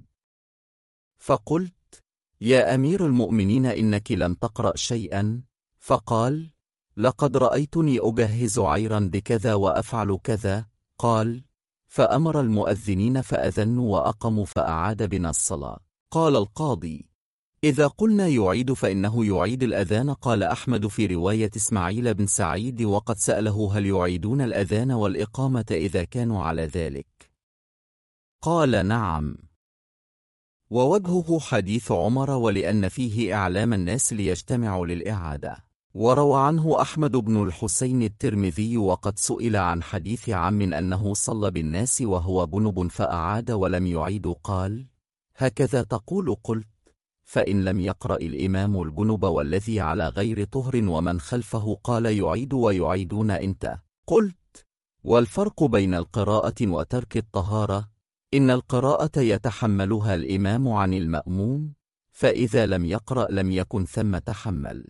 فقلت: يا أمير المؤمنين إنك لم تقرأ شيئا، فقال: لقد رأيتني أجهز عيرا بكذا وأفعل كذا. قال: فأمر المؤذنين فأذنوا وأقموا فأعاد بنا الصلاة. قال القاضي: إذا قلنا يعيد فإنه يعيد الأذان. قال أحمد في رواية إسماعيل بن سعيد: وقد سأله هل يعيدون الأذان والإقامة إذا كانوا على ذلك؟ قال: نعم. ووجهه حديث عمر ولأن فيه إعلام الناس ليجتمعوا للإعادة. وروى عنه أحمد بن الحسين الترمذي وقد سئل عن حديث عم أنه صلى بالناس وهو جنب فأعاد ولم يعيد قال: هكذا تقول؟ قلت: فإن لم يقرأ الإمام الجنب والذي على غير طهر ومن خلفه قال يعيد ويعيدون أنت. قلت: والفرق بين القراءة وترك الطهارة إن القراءة يتحملها الإمام عن المأموم، فإذا لم يقرأ لم يكن ثم تحمل،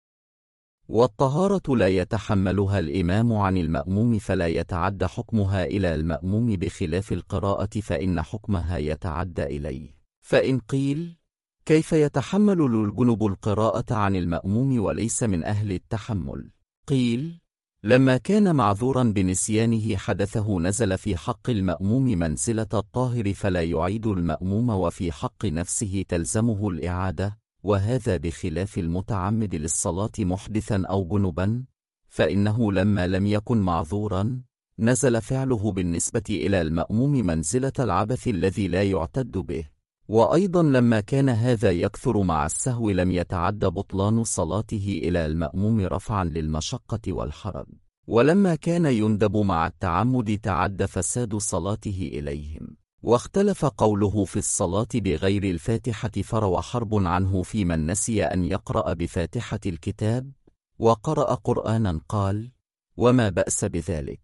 والطهارة لا يتحملها الإمام عن المأموم فلا يتعدى حكمها إلى المأموم بخلاف القراءة فإن حكمها يتعدى إليه. فإن قيل: كيف يتحمل الجنب القراءة عن المأموم وليس من أهل التحمل؟ قيل: لما كان معذورا بنسيانه حدثه نزل في حق المأموم منزلة الطاهر فلا يعيد المأموم، وفي حق نفسه تلزمه الإعادة، وهذا بخلاف المتعمد للصلاة محدثا أو جنبا، فإنه لما لم يكن معذورا نزل فعله بالنسبة إلى المأموم منزلة العبث الذي لا يعتد به. وأيضا لما كان هذا يكثر مع السهو لم يتعد بطلان صلاته إلى المأموم رفعا للمشقة والحرج، ولما كان يندب مع التعمد تعد فساد صلاته إليهم. واختلف قوله في الصلاة بغير الفاتحة، فروى حرب عنه في من نسي أن يقرأ بفاتحة الكتاب وقرأ قرآنا قال: وما بأس بذلك؟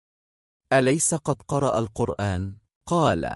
أليس قد قرأ القرآن؟ قال: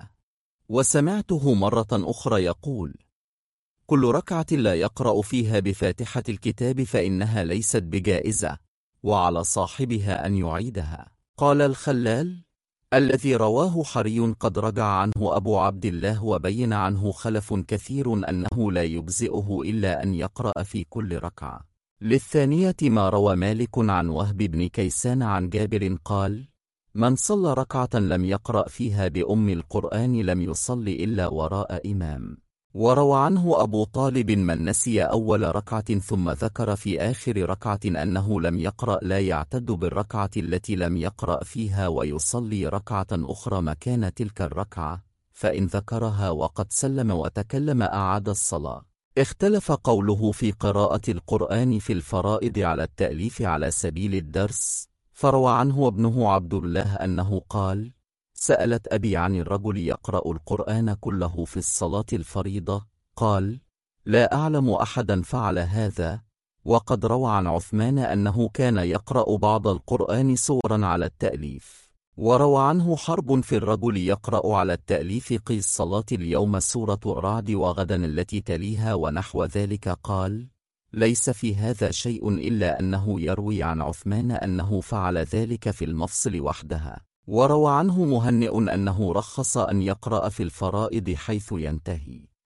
وسمعته مرة أخرى يقول: كل ركعة لا يقرأ فيها بفاتحة الكتاب فإنها ليست بجائزة، وعلى صاحبها أن يعيدها. قال الخلال: الذي رواه حري قد رجع عنه أبو عبد الله وبين عنه خلف كثير أنه لا يجزئه إلا أن يقرأ في كل ركعة. للثانية ما روى مالك عن وهب بن كيسان عن جابر قال: من صلى ركعة لم يقرأ فيها بأم القرآن لم يصل إلا وراء إمام. وروى عنه أبو طالب من نسي أول ركعة ثم ذكر في آخر ركعة أنه لم يقرأ لا يعتد بالركعة التي لم يقرأ فيها ويصلي ركعة أخرى مكان تلك الركعة، فإن ذكرها وقد سلم وتكلم أعاد الصلاة. اختلف قوله في قراءة القرآن في الفرائض على التأليف على سبيل الدرس، فروى عنه ابنه عبد الله أنه قال: سألت أبي عن الرجل يقرأ القرآن كله في الصلاة الفريضة، قال: لا أعلم أحدا فعل هذا. وقد روى عن عثمان أنه كان يقرأ بعض القرآن سورا على التأليف. وروى عنه حرب في الرجل يقرأ على التأليف قي الصلاة اليوم سورة الرعد وغدا التي تليها ونحو ذلك، قال: ليس في هذا شيء إلا أنه يروي عن عثمان أنه فعل ذلك في المفصل وحدها. وروى عنه مهنئ أنه رخص أن يقرأ في الفرائض حيث ينتهي.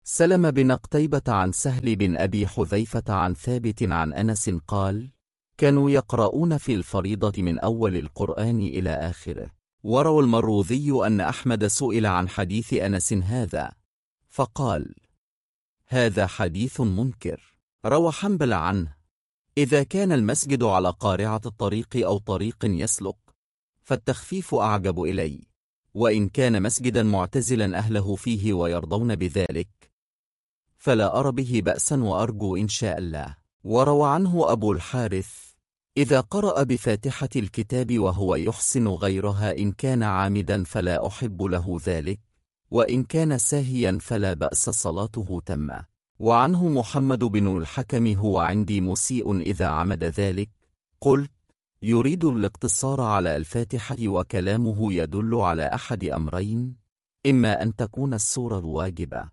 سلم بن قتيبة عن سهل بن أبي حذيفة عن ثابت عن أنس قال: كانوا يقرؤون في الفريضة من أول القرآن إلى آخره. وروى المروذي أن أحمد سئل عن حديث أنس هذا فقال: هذا حديث منكر. روى حنبل عنه: إذا كان المسجد على قارعة الطريق أو طريق يسلك فالتخفيف أعجب إلي، وإن كان مسجدا معتزلا أهله فيه ويرضون بذلك فلا أرى به بأسا، وأرجو إن شاء الله. وروى عنه أبو الحارث: إذا قرأ بفاتحة الكتاب وهو يحسن غيرها إن كان عامدا فلا أحب له ذلك، وإن كان ساهيا فلا بأس، صلاته تمّ. وعنه محمد بن الحكم: هو عندي مسيء إذا عمد ذلك. قلت: يريد الاقتصار على الفاتحة وكلامه يدل على أحد أمرين: إما أن تكون السورة واجبة،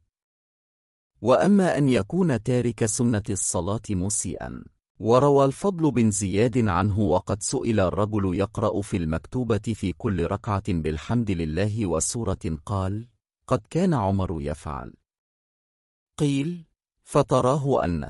وأما أن يكون تارك سنة الصلاة مسيئا. وروى الفضل بن زياد عنه: وقد سئل الرجل يقرأ في المكتوبة في كل ركعة بالحمد لله وسورة، قال: قد كان عمر يفعل. قيل: فتراه أنت؟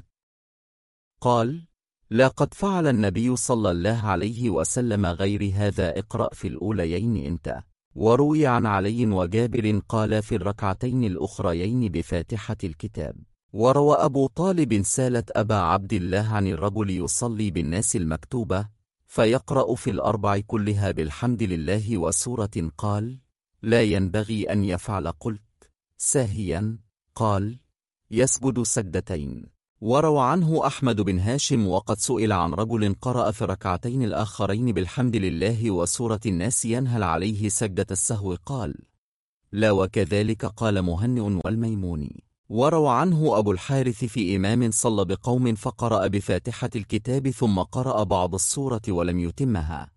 قال: لا، قد فعل النبي صلى الله عليه وسلم غير هذا، اقرأ في الأوليين أنت. وروي عن علي وجابر قال في الركعتين الأخريين بفاتحة الكتاب. وروى أبو طالب سالة أبا عبد الله عن الرجل يصلي بالناس المكتوبة فيقرأ في الأربع كلها بالحمد لله وسورة، قال: لا ينبغي أن يفعل. قلت: ساهيا؟ قال: يسجد سجدتين. وروى عنه أحمد بن هاشم: وقد سئل عن رجل قرأ في الركعتين الآخرين بالحمد لله وسورة الناس ينهل عليه سجدة السهو، قال: لا، وكذلك قال مهنئ والميموني. وروى عنه أبو الحارث في إمام صلى بقوم فقرأ بفاتحة الكتاب ثم قرأ بعض السورة ولم يتمها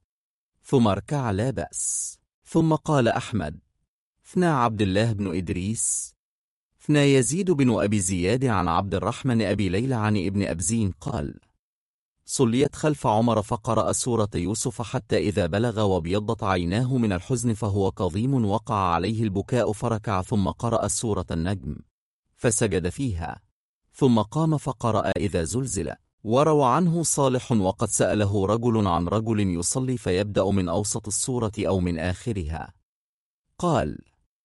ثم اركع، لا بأس. ثم قال أحمد: ثنى عبد الله بن إدريس، ثنى يزيد بن أبي زياد عن عبد الرحمن أبي ليلى عن ابن أبزين قال: صليت خلف عمر فقرأ سورة يوسف حتى إذا بلغ وابيضت عيناه من الحزن فهو كظيم وقع عليه البكاء فركع، ثم قرأ سورة النجم فسجد فيها، ثم قام فقرأ إذا زلزل. وروى عنه صالح: وقد سأله رجل عن رجل يصلي فيبدأ من أوسط السورة أو من آخرها، قال: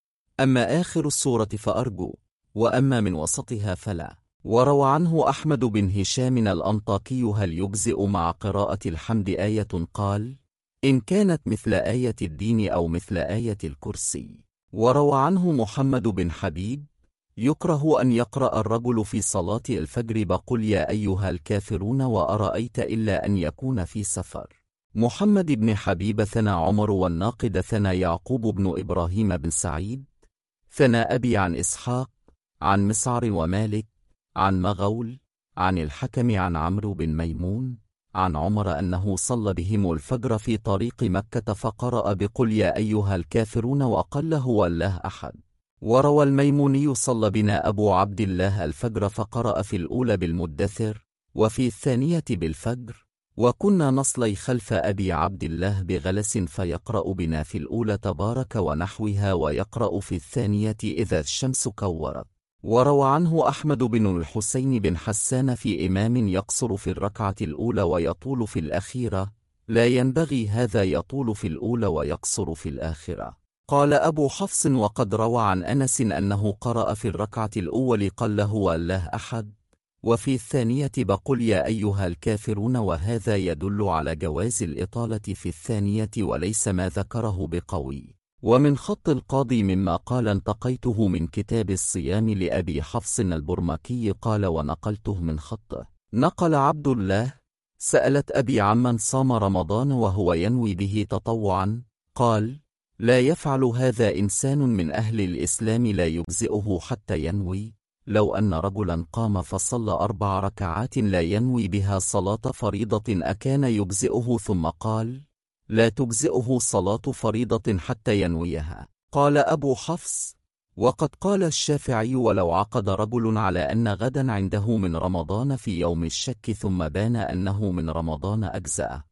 أما آخر السورة فأرجو، وأما من وسطها فلا. وروى عنه أحمد بن هشام الأنطاكي: هل يجزئ مع قراءة الحمد آية؟ قال: إن كانت مثل آية الدين أو مثل آية الكرسي. وروى عنه محمد بن حبيب: يكره أن يقرأ الرجل في صلاة الفجر بقل يا أيها الكافرون وأرأيت إلا أن يكون في سفر. محمد بن حبيب ثنى عمر والناقد ثنى يعقوب بن إبراهيم بن سعيد ثنى أبي عن إسحاق عن مسعر ومالك عن مغول عن الحكم عن عمرو بن ميمون عن عمر أنه صلى بهم الفجر في طريق مكة فقرأ بقل يا أيها الكافرون وقل هو الله أحد. وروى الميموني: صلى بنا أبو عبد الله الفجر فقرأ في الأولى بالمدثر وفي الثانية بالفجر، وكنا نصلي خلف أبي عبد الله بغلس فيقرأ بنا في الأولى تبارك ونحوها ويقرأ في الثانية إذا الشمس كورت. وروى عنه أحمد بن الحسين بن حسان في إمام يقصر في الركعة الأولى ويطول في الأخيرة: لا ينبغي هذا، يطول في الأولى ويقصر في الآخرة. قال أبو حفص: وقد روى عن أنس أنه قرأ في الركعة الأول قل هو الله أحد، وفي الثانية بقل يا أيها الكافرون، وهذا يدل على جواز الإطالة في الثانية وليس ما ذكره بقوي. ومن خط القاضي مما قال انتقيته من كتاب الصيام لأبي حفص البرمكي قال ونقلته من خطه. نقل عبد الله: سألت أبي عمن صام رمضان وهو ينوي به تطوعا، قال: لا يفعل هذا إنسان من أهل الإسلام لا يجزئه حتى ينوي. لو أن رجلا قام فصلى 4 ركعات لا ينوي بها صلاة فريضة أكان يجزئه؟ ثم قال: لا تجزئه صلاة فريضة حتى ينويها. قال أبو حفص: وقد قال الشافعي: ولو عقد رجل على أن غدا عنده من رمضان في يوم الشك ثم بان أنه من رمضان أجزأ.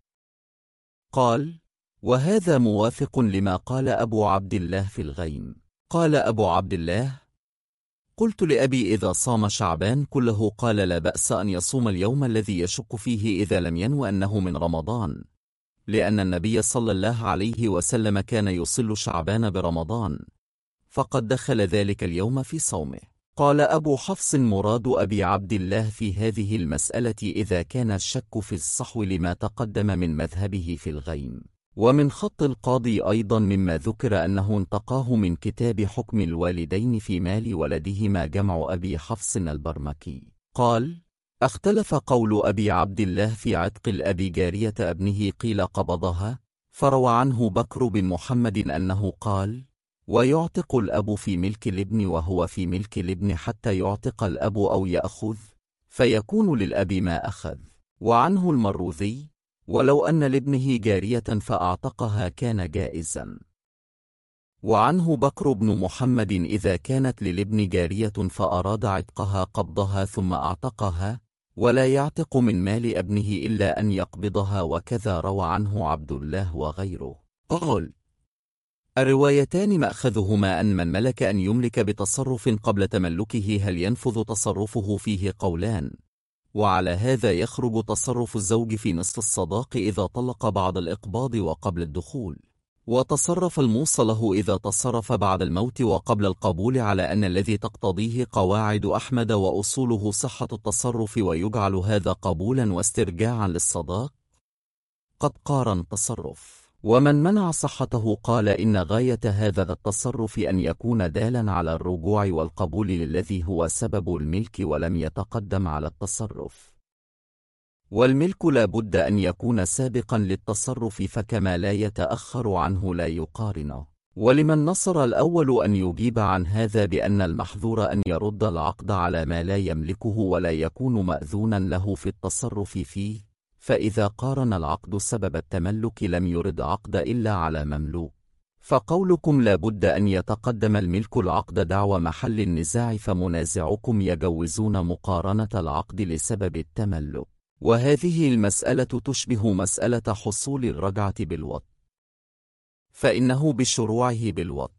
قال: وهذا موافق لما قال أبو عبد الله في الغيم. قال أبو عبد الله: قلت لأبي إذا صام شعبان كله؟ قال لا بأس أن يصوم اليوم الذي يشك فيه إذا لم ينو أنه من رمضان، لأن النبي صلى الله عليه وسلم كان يصل شعبان برمضان، فقد دخل ذلك اليوم في صومه. قال أبو حفص: مراد أبي عبد الله في هذه المسألة إذا كان الشك في الصحو لما تقدم من مذهبه في الغيم. ومن خط القاضي أيضا مما ذكر أنه انتقاه من كتاب حكم الوالدين في مال ولدهما جمع أبي حفص البرمكي. قال: اختلف قول أبي عبد الله في عتق الأب جارية ابنه، قيل قبضها، فروى عنه بكر بن محمد أنه قال: ويعتق الأب في ملك الابن وهو في ملك الابن حتى يعتق الأب أو يأخذ، فيكون للأب ما أخذ. وعنه المروذي: ولو أن لابنه جارية فأعتقها كان جائزا. وعنه بكر بن محمد: إذا كانت للابن جارية فأراد عتقها قبضها ثم أعتقها، ولا يعتق من مال ابنه إلا أن يقبضها. وكذا روى عنه عبد الله وغيره. قال: الروايتان مأخذهما أن من ملك أن يملك بتصرف قبل تملكه هل ينفذ تصرفه فيه قولان، وعلى هذا يخرج تصرف الزوج في نصف الصداق إذا طلق بعد الإقباض وقبل الدخول، وتصرف الموصى له إذا تصرف بعد الموت وقبل القبول، على أن الذي تقتضيه قواعد أحمد وأصوله صحة التصرف، ويجعل هذا قبولا واسترجاعا للصداق. قد قارن تصرف. ومن منع صحته قال إن غاية هذا التصرف أن يكون دالا على الرجوع والقبول للذي هو سبب الملك ولم يتقدم على التصرف، والملك لا بد أن يكون سابقا للتصرف، فكما لا يتأخر عنه لا يقارنه. ولمن نصر الأول أن يجيب عن هذا بأن المحظور أن يرد العقد على ما لا يملكه ولا يكون مأذونا له في التصرف فيه، فإذا قارن العقد سبب التملك لم يرد عقد إلا على مملوك. فقولكم لا بد أن يتقدم الملك العقد دعوى محل النزاع، فمنازعكم يجوزون مقارنة العقد لسبب التملك، وهذه المسألة تشبه مسألة حصول الرجعة بالوط، فإنه بشروعه بالوط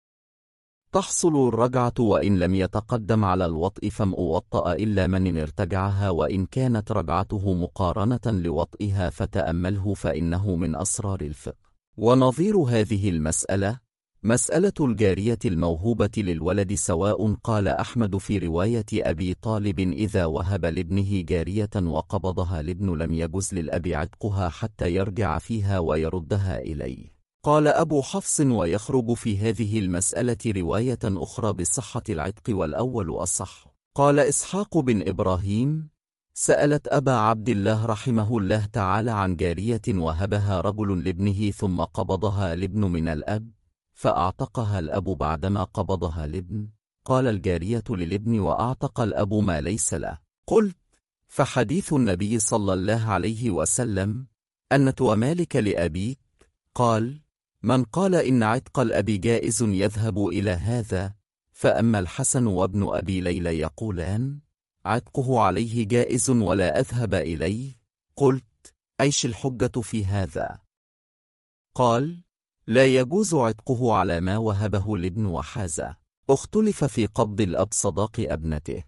تحصل الرجعة وإن لم يتقدم على الوطء فمؤوطأ إلا من ارتجعها، وإن كانت رجعته مقارنة لوطئها فتأمله فإنه من أسرار الفقه. ونظير هذه المسألة مسألة الجارية الموهوبة للولد، سواء قال أحمد في رواية أبي طالب: إذا وهب لابنه جارية وقبضها الابن لم يجز للأب عتقها حتى يرجع فيها ويردها إليه. قال أبو حفص: ويخرج في هذه المسألة رواية أخرى بصحة العتق والأول أصح. قال إسحاق بن إبراهيم: سألت أبا عبد الله رحمه الله تعالى عن جارية وهبها رجل لابنه ثم قبضها الابن من الأب فأعتقها الأب بعدما قبضها الابن. قال: الجارية للابن وأعتق الأب ما ليس له. قلت: فحديث النبي صلى الله عليه وسلم أن مالك لأبيك؟ قال: من قال إن عتق الأب جائز يذهب إلى هذا، فأما الحسن وابن أبي ليلى يقولان عتقه عليه جائز ولا أذهب إليه. قلت: أيش الحجة في هذا؟ قال: لا يجوز عتقه على ما وهبه الابن وحازه. اختلف في قبض الأب صداق ابنته،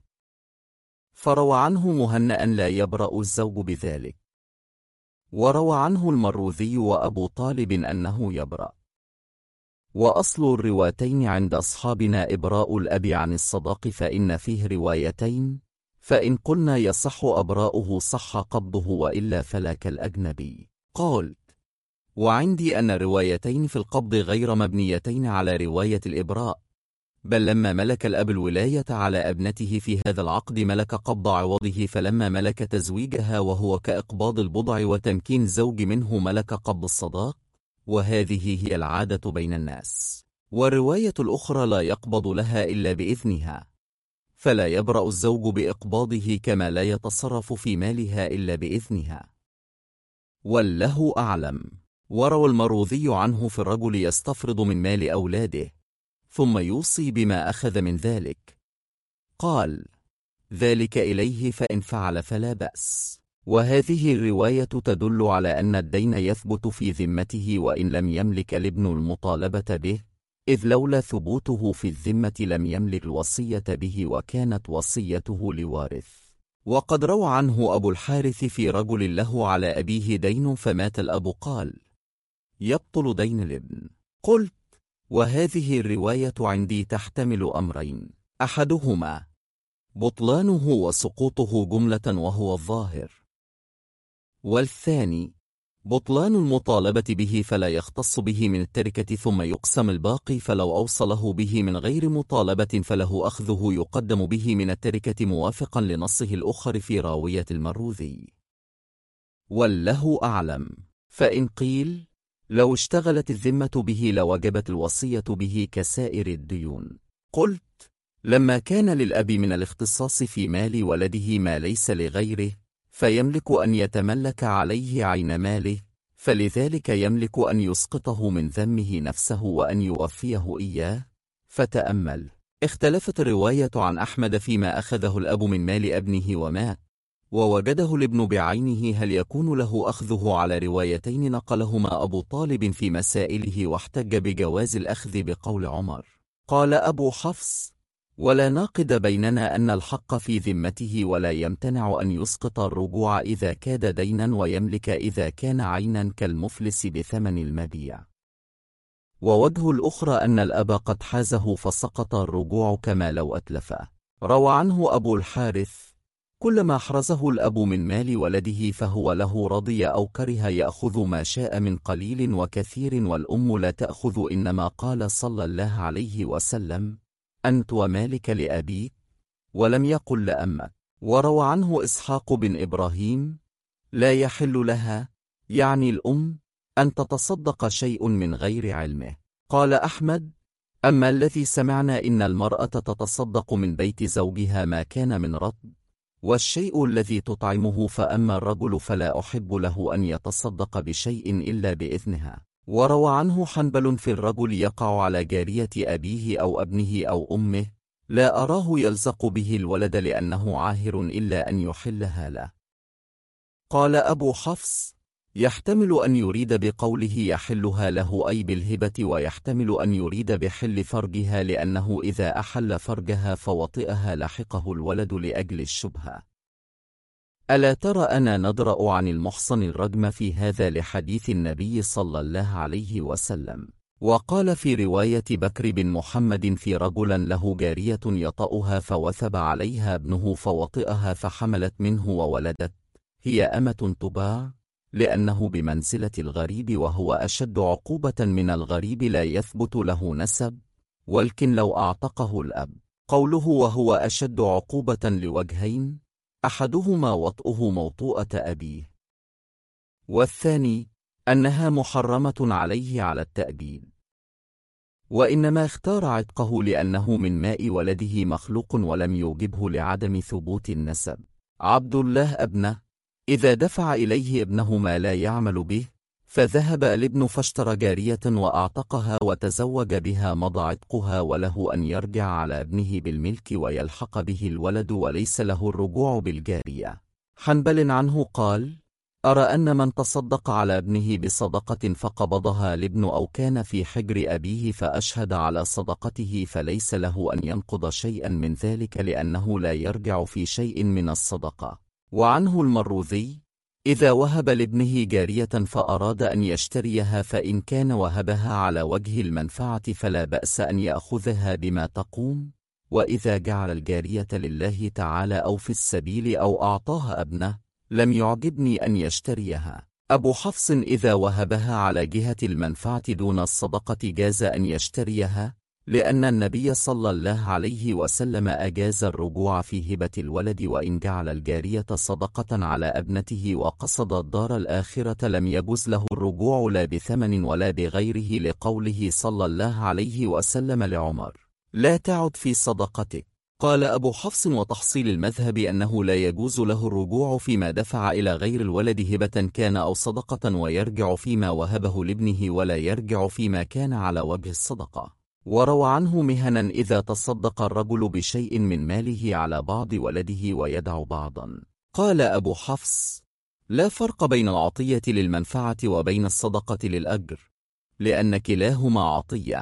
فروى عنه مهنأ لا يبرأ الزوج بذلك، وروى عنه المروذي وأبو طالب أنه يبرأ. وأصل الروايتين عند أصحابنا إبراء الأب عن الصداق، فإن فيه روايتين، فإن قلنا يصح أبراؤه صح قبضه وإلا فلا كالأجنبي. قال: وعندي أن الروايتين في القبض غير مبنيتين على رواية الإبراء، بل لما ملك الأب الولاية على ابنته في هذا العقد ملك قبض عوضه، فلما ملك تزويجها وهو كإقباض البضع وتمكين الزوج منه ملك قبض الصداق، وهذه هي العادة بين الناس. والرواية الأخرى لا يقبض لها إلا بإذنها، فلا يبرأ الزوج بإقباضه كما لا يتصرف في مالها إلا بإذنها. والله أعلم. وروى المروذي عنه في الرجل يستفرض من مال أولاده ثم يوصي بما أخذ من ذلك، قال: ذلك إليه فإن فعل فلا بأس. وهذه الرواية تدل على أن الدين يثبت في ذمته وإن لم يملك الابن المطالبة به، إذ لولا ثبوته في الذمة لم يملك الوصية به وكانت وصيته لوارث. وقد روى عنه أبو الحارث في رجل له على أبيه دين فمات الأب قال: يبطل دين الابن. قلت: وهذه الرواية عندي تحتمل أمرين، أحدهما بطلانه وسقوطه جملة وهو الظاهر، والثاني بطلان المطالبة به فلا يختص به من التركة ثم يقسم الباقي، فلو أوصله به من غير مطالبة فله أخذه يقدم به من التركة موافقا لنصه الأخر في راوية المروذي. والله أعلم. فإن قيل لو اشتغلت الذمة به لوجبت الوصية به كسائر الديون، قلت: لما كان للأب من الاختصاص في مال ولده ما ليس لغيره فيملك أن يتملك عليه عين ماله، فلذلك يملك أن يسقطه من ذمه نفسه وأن يوفيه إياه. فتأمل. اختلفت الرواية عن أحمد فيما أخذه الأب من مال ابنه ومات ووجده الابن بعينه، هل يكون له أخذه على روايتين نقلهما أبو طالب في مسائله واحتج بجواز الأخذ بقول عمر؟ قال أبو حفص: ولا ناقض بيننا أن الحق في ذمته ولا يمتنع أن يسقط الرجوع إذا كاد دينا ويملك إذا كان عينا كالمفلس بثمن المبيع. ووجه الأخرى أن الأب قد حازه فسقط الرجوع كما لو أتلف. روى عنه أبو الحارث: كلما أحرزه الأب من مال ولده فهو له رضي أو كره يأخذ ما شاء من قليل وكثير، والأم لا تأخذ، إنما قال صلى الله عليه وسلم: أنت ومالك لأبيك، ولم يقل لأمك. وروى عنه إسحاق بن إبراهيم: لا يحل لها، يعني الأم، أن تتصدق شيء من غير علمه. قال أحمد: أما الذي سمعنا إن المرأة تتصدق من بيت زوجها ما كان من رطب، والشيء الذي تطعمه، فأما الرجل فلا أحب له أن يتصدق بشيء إلا بإذنها. وروى عنه حنبل في الرجل يقع على جارية أبيه أو ابنه أو أمه: لا أراه يلزق به الولد لأنه عاهر إلا أن يحلها له. قال أبو حفص: يحتمل أن يريد بقوله يحلها له أي بالهبة، ويحتمل أن يريد بحل فرجها لأنه إذا أحل فرجها فوطئها لحقه الولد لأجل الشبهة. ألا ترى أنا ندرأ عن المحصن الرجم في هذا لحديث النبي صلى الله عليه وسلم. وقال في رواية بكر بن محمد في رجلا له جارية يطأها فوثب عليها ابنه فوطئها فحملت منه وولدت، هي أمة تباع، لأنه بمنزلة الغريب وهو أشد عقوبة من الغريب لا يثبت له نسب، ولكن لو أعتقه الأب. قوله وهو أشد عقوبة لوجهين: أحدهما وطئه موطوءة أبيه، والثاني أنها محرمة عليه على التأبيد، وإنما اختار عتقه لأنه من ماء ولده مخلوق ولم يوجبه لعدم ثبوت النسب. عبد الله ابنه إذا دفع إليه ابنه ما لا يعمل به، فذهب الابن فاشترى جارية وأعتقها وتزوج بها، مضى عتقها وله أن يرجع على ابنه بالملك ويلحق به الولد وليس له الرجوع بالجارية. حنبل عنه قال: أرى أن من تصدق على ابنه بصدقة فقبضها الابن أو كان في حجر أبيه فأشهد على صدقته فليس له أن ينقض شيئا من ذلك لأنه لا يرجع في شيء من الصدقة. وعنه المروذي: إذا وهب لابنه جارية فأراد أن يشتريها فإن كان وهبها على وجه المنفعة فلا بأس أن يأخذها بما تقوم، وإذا جعل الجارية لله تعالى أو في السبيل أو أعطاها ابنه لم يعجبني أن يشتريها. أبو حفص: إذا وهبها على جهة المنفعة دون الصدقة جاز أن يشتريها، لأن النبي صلى الله عليه وسلم أجاز الرجوع في هبة الولد، وإن جعل الجارية صدقة على ابنته وقصد الدار الآخرة لم يجوز له الرجوع لا بثمن ولا بغيره، لقوله صلى الله عليه وسلم لعمر: لا تعد في صدقتك. قال أبو حفص: وتحصيل المذهب أنه لا يجوز له الرجوع فيما دفع إلى غير الولد هبة كان أو صدقة، ويرجع فيما وهبه لابنه ولا يرجع فيما كان على وجه الصدقة. وروى عنه مهنا: إذا تصدق الرجل بشيء من ماله على بعض ولده ويدع بعضا. قال أبو حفص: لا فرق بين العطية للمنفعة وبين الصدقة للأجر، لأن كلاهما عطية،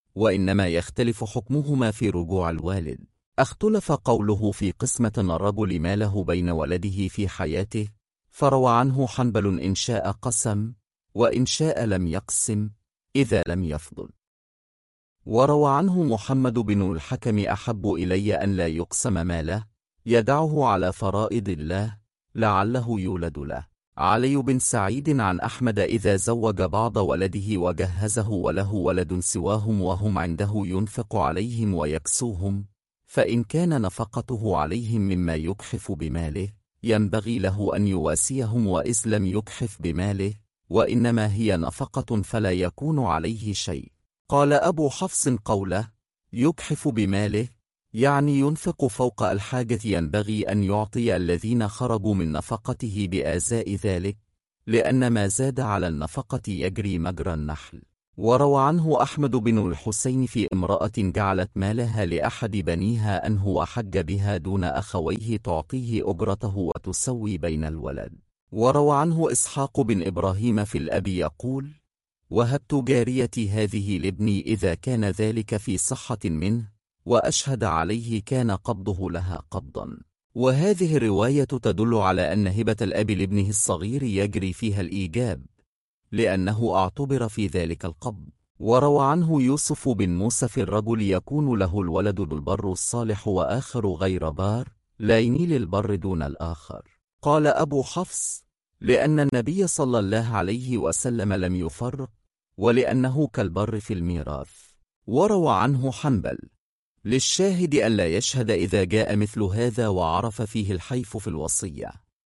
وإنما يختلف حكمهما في رجوع الوالد. اختلف قوله في قسمة الرجل ماله بين ولده في حياته، فروى عنه حنبل إن شاء قسم، وإن شاء لم يقسم إذا لم يفضل. وروى عنه محمد بن الحكم أحب إلي أن لا يقسم ماله، يدعه على فرائض الله لعله يولد له. علي بن سعيد عن أحمد إذا زوج بعض ولده وجهزه وله ولد سواهم وهم عنده ينفق عليهم ويكسوهم، فإن كان نفقته عليهم مما يجحف بماله ينبغي له أن يواسيهم، وإذ لم يجحف بماله وإنما هي نفقة فلا يكون عليه شيء. قال أبو حفص قوله يجحف بماله يعني ينفق فوق الحاجة، ينبغي أن يعطي الذين خرجوا من نفقته بآزاء ذلك، لأن ما زاد على النفقة يجري مجرى النحل. وروى عنه أحمد بن الحسين في امرأة جعلت مالها لأحد بنيها أنه وحج بها دون أخويه تعطيه أجرته وتسوي بين الولد. وروى عنه إسحاق بن إبراهيم في الأب يقول وهبت جاريتي هذه لابني إذا كان ذلك في صحة منه وأشهد عليه كان قبضه لها قبضا. وهذه الرواية تدل على أن هبة الأب لابنه الصغير يجري فيها الإيجاب، لأنه اعتبر في ذلك القبض. وروى عنه يوسف بن موسى في الرجل يكون له الولد البر الصالح وآخر غير بار، لا يميل البر دون الآخر. قال أبو حفص لأن النبي صلى الله عليه وسلم لم يفرق، ولأنه كالبر في الميراث. وروى عنه حنبل للشاهد ألا يشهد إذا جاء مثل هذا وعرف فيه الحيف في الوصية.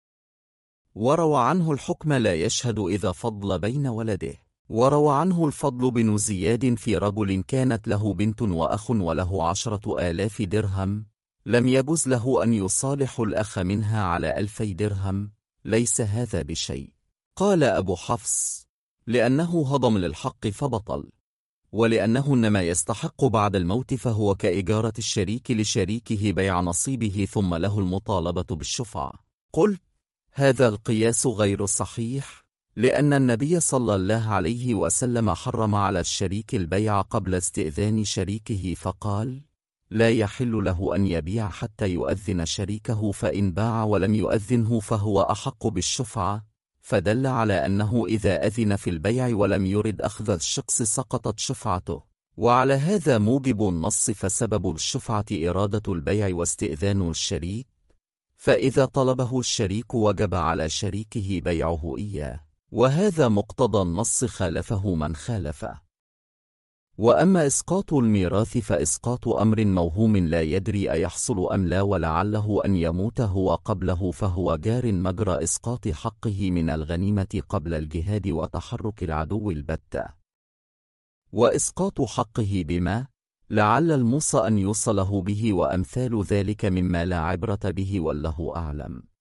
وروى عنه الحكم لا يشهد إذا فضل بين ولده. وروى عنه الفضل بن زياد في رجل كانت له بنت وأخ وله 10,000 درهم، لم يجز له أن يصالح الأخ منها على 2,000 درهم، ليس هذا بشيء. قال أبو حفص لأنه هضم للحق فبطل، ولأنه إنما يستحق بعد الموت فهو كإجارة الشريك لشريكه بيع نصيبه ثم له المطالبة بالشفعة. قلت هذا القياس غير صحيح، لأن النبي صلى الله عليه وسلم حرم على الشريك البيع قبل استئذان شريكه، فقال لا يحل له أن يبيع حتى يؤذن شريكه، فإن باع ولم يؤذنه فهو أحق بالشفعة، فدل على أنه إذا أذن في البيع ولم يرد أخذ الشخص سقطت شفعته. وعلى هذا موجب النص، فسبب الشفعة إرادة البيع واستئذان الشريك، فإذا طلبه الشريك وجب على شريكه بيعه إياه، وهذا مقتضى النص خالفه من خالفه. وأما إسقاط الميراث فإسقاط أمر موهوم لا يدري أيحصل أم لا، ولعله أن يموت هو قبله، فهو جار مجرى إسقاط حقه من الغنيمة قبل الجهاد وتحرك العدو البتة. وإسقاط حقه بما لعل الموصى أن يوصله به وأمثال ذلك مما لا عبرة به، والله أعلم.